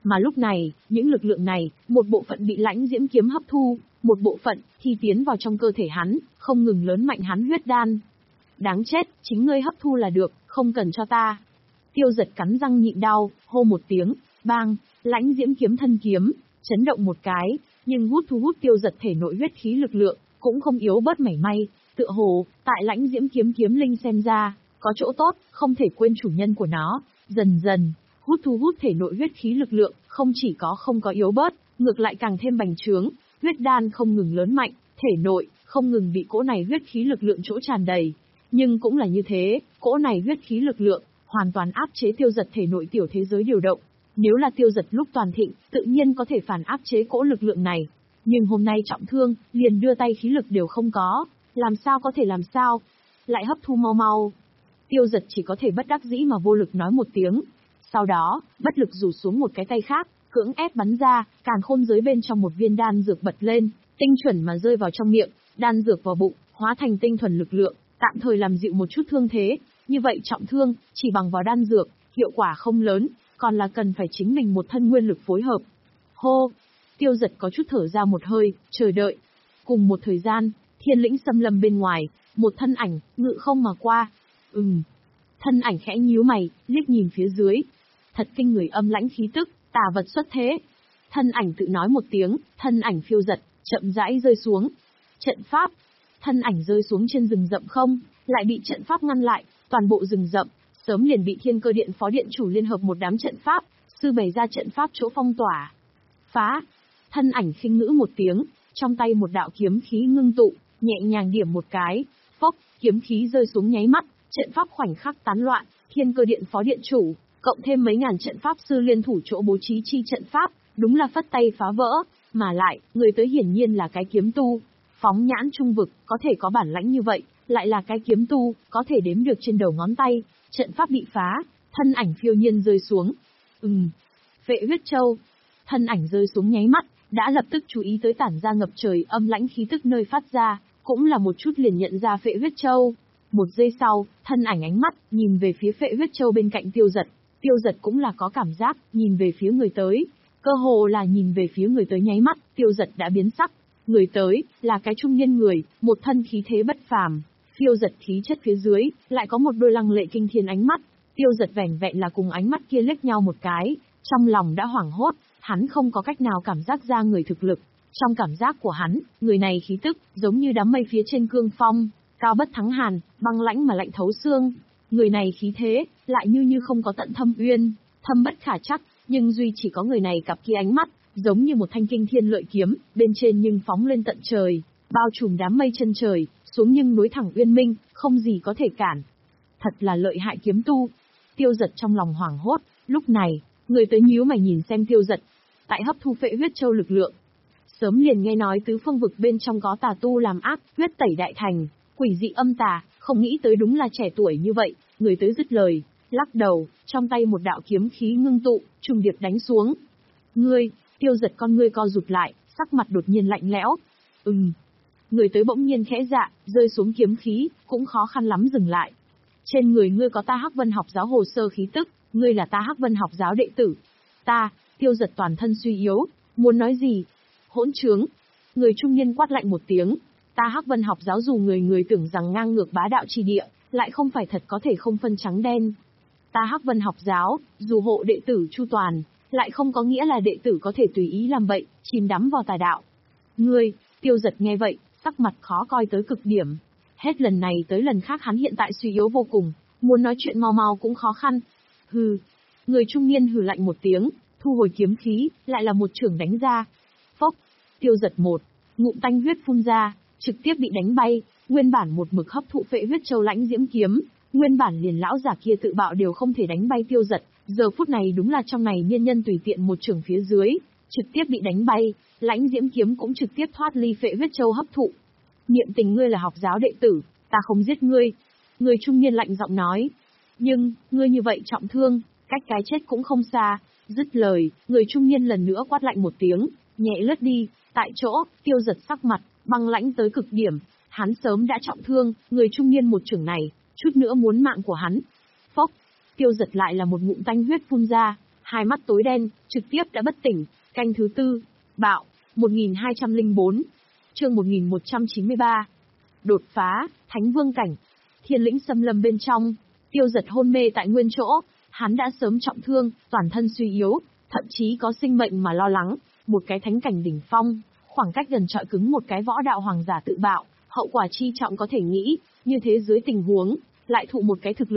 Mà lúc này, những lực lượng này, một bộ phận bị lãnh diễm kiếm hấp thu, một bộ phận thì tiến vào trong cơ thể hắn, không ngừng lớn mạnh hắn huyết đan. Đáng chết, chính ngươi hấp thu là được, không cần cho ta. Tiêu Giật cắn răng nhịn đau, hô một tiếng, bang, lãnh diễm kiếm thân kiếm, chấn động một cái, nhưng hút thu hút Tiêu Giật thể nội huyết khí lực lượng, cũng không yếu bớt mảy may, tựa hồ, tại lãnh diễm kiếm kiếm linh xem ra, có chỗ tốt, không thể quên chủ nhân của nó, dần dần, hút thu hút thể nội huyết khí lực lượng, không chỉ có không có yếu bớt, ngược lại càng thêm bành trướng, huyết đan không ngừng lớn mạnh, thể nội, không ngừng bị cỗ này huyết khí lực lượng chỗ tràn đầy. Nhưng cũng là như thế, cỗ này huyết khí lực lượng, hoàn toàn áp chế Tiêu Giật thể nội tiểu thế giới điều động. Nếu là Tiêu Giật lúc toàn thịnh, tự nhiên có thể phản áp chế cỗ lực lượng này. Nhưng hôm nay trọng thương, liền đưa tay khí lực đều không có, làm sao có thể làm sao? Lại hấp thu mau mau. Tiêu Giật chỉ có thể bất đắc dĩ mà vô lực nói một tiếng. Sau đó, bất lực rủ xuống một cái tay khác, cưỡng ép bắn ra, càn khôn giới bên trong một viên đan dược bật lên, tinh chuẩn mà rơi vào trong miệng, đan dược vào bụng, hóa thành tinh thuần lực lượng, tạm thời làm dịu một chút thương thế. Như vậy trọng thương, chỉ bằng vào đan dược, hiệu quả không lớn, còn là cần phải chính mình một thân nguyên lực phối hợp. Hô! Tiêu Giật có chút thở ra một hơi, chờ đợi. Cùng một thời gian, thiên lĩnh xâm lâm bên ngoài, một thân ảnh, ngự không mà qua. Ừm. Thân ảnh khẽ nhíu mày, liếc nhìn phía dưới. Thật kinh người âm lãnh khí tức, tà vật xuất thế. Thân ảnh tự nói một tiếng, thân ảnh phiêu giật, chậm rãi rơi xuống. Trận pháp. Thân ảnh rơi xuống trên rừng rậm không, lại bị trận pháp ngăn lại, toàn bộ rừng rậm, sớm liền bị Thiên Cơ Điện phó điện chủ liên hợp một đám trận pháp, sư bày ra trận pháp chỗ phong tỏa. Phá. Thân ảnh khinh ngữ một tiếng, trong tay một đạo kiếm khí ngưng tụ, nhẹ nhàng điểm một cái, phốc, kiếm khí rơi xuống nháy mắt, trận pháp khoảnh khắc tán loạn, Thiên Cơ Điện phó điện chủ, cộng thêm mấy ngàn trận pháp sư liên thủ chỗ bố trí chi trận pháp, đúng là phất tay phá vỡ, mà lại, người tới hiển nhiên là cái kiếm tu. Phóng nhãn trung vực, có thể có bản lãnh như vậy, lại là cái kiếm tu, có thể đếm được trên đầu ngón tay, trận pháp bị phá, thân ảnh phiêu nhiên rơi xuống. Ừm, Phệ huyết châu, thân ảnh rơi xuống nháy mắt, đã lập tức chú ý tới tản ra ngập trời âm lãnh khí tức nơi phát ra, cũng là một chút liền nhận ra Phệ huyết châu. Một giây sau, thân ảnh ánh mắt, nhìn về phía Phệ huyết châu bên cạnh Tiêu Giật, Tiêu Giật cũng là có cảm giác, nhìn về phía người tới, cơ hồ là nhìn về phía người tới nháy mắt, Tiêu Giật đã biến sắc. Người tới, là cái trung niên người, một thân khí thế bất phàm, Phiêu Giật khí chất phía dưới, lại có một đôi lăng lệ kinh thiên ánh mắt. Tiêu Giật vẻn vẹn là cùng ánh mắt kia liếc nhau một cái, trong lòng đã hoảng hốt, hắn không có cách nào cảm giác ra người thực lực. Trong cảm giác của hắn, người này khí tức, giống như đám mây phía trên cương phong, cao bất thắng hàn, băng lãnh mà lạnh thấu xương. Người này khí thế, lại như như không có tận thâm uyên, thâm bất khả trắc, nhưng duy chỉ có người này cặp kia ánh mắt, giống như một thanh kinh thiên lợi kiếm, bên trên nhưng phóng lên tận trời, bao trùm đám mây chân trời, xuống nhưng núi thẳng uyên minh, không gì có thể cản. Thật là lợi hại kiếm tu. Tiêu Giật trong lòng hoảng hốt, lúc này, người tới nhíu mày nhìn xem Tiêu Giật. Tại hấp thu Phệ huyết châu lực lượng, sớm liền nghe nói tứ phương vực bên trong có tà tu làm ác, huyết tẩy đại thành, quỷ dị âm tà, không nghĩ tới đúng là trẻ tuổi như vậy. Người tới dứt lời, lắc đầu, trong tay một đạo kiếm khí ngưng tụ, trùng điệp đánh xuống. Ngươi, Tiêu Giật con ngươi co rụt lại, sắc mặt đột nhiên lạnh lẽo. Ừm. Người tới bỗng nhiên khẽ dạ, rơi xuống kiếm khí, cũng khó khăn lắm dừng lại. Trên người ngươi có ta Hắc Vân học giáo hồ sơ khí tức, ngươi là ta Hắc Vân học giáo đệ tử. Ta, Tiêu Giật toàn thân suy yếu, muốn nói gì? Hỗn trướng. Người trung niên quát lạnh một tiếng. Ta Hắc Vân học giáo dù người người tưởng rằng ngang ngược bá đạo chi địa, lại không phải thật có thể không phân trắng đen. Ta Hắc Vân học giáo, dù hộ đệ tử chu toàn, lại không có nghĩa là đệ tử có thể tùy ý làm bậy, chìm đắm vào tà đạo. Ngươi, Tiêu Giật nghe vậy, sắc mặt khó coi tới cực điểm. Hết lần này tới lần khác hắn hiện tại suy yếu vô cùng, muốn nói chuyện mau mau cũng khó khăn. Hừ. Người trung niên hừ lạnh một tiếng, thu hồi kiếm khí, lại là một chưởng đánh ra. Phốc. Tiêu Giật một, ngụm tanh huyết phun ra, trực tiếp bị đánh bay, nguyên bản một mực hấp thụ Phệ huyết châu lãnh diễm kiếm, nguyên bản liền lão giả kia tự bạo đều không thể đánh bay Tiêu Giật, giờ phút này đúng là trong này niên nhân tùy tiện một chưởng phía dưới, trực tiếp bị đánh bay, lãnh diễm kiếm cũng trực tiếp thoát ly Phệ huyết châu hấp thụ. Niệm tình ngươi là học giáo đệ tử, ta không giết ngươi. Người trung niên lạnh giọng nói. Nhưng, ngươi như vậy trọng thương, cách cái chết cũng không xa. Dứt lời, người trung niên lần nữa quát lạnh một tiếng, nhẹ lướt đi, tại chỗ, Tiêu Giật sắc mặt, băng lãnh tới cực điểm. Hắn sớm đã trọng thương, người trung niên một chưởng này, chút nữa muốn mạng của hắn. Phốc, Tiêu Giật lại là một ngụm tanh huyết phun ra, hai mắt tối đen, trực tiếp đã bất tỉnh. Canh thứ tư, bạo, một nghìn hai trăm lẻ bốn, chương một nghìn một trăm chín mươi ba. Đột phá, Thánh Vương cảnh. Thiên Lĩnh xâm lâm bên trong, Tiêu Giật hôn mê tại nguyên chỗ, hắn đã sớm trọng thương, toàn thân suy yếu, thậm chí có sinh mệnh mà lo lắng, một cái thánh cảnh đỉnh phong, khoảng cách gần chọi cứng một cái võ đạo hoàng giả tự bạo, hậu quả chi trọng có thể nghĩ, như thế dưới tình huống, lại thụ một cái thực lực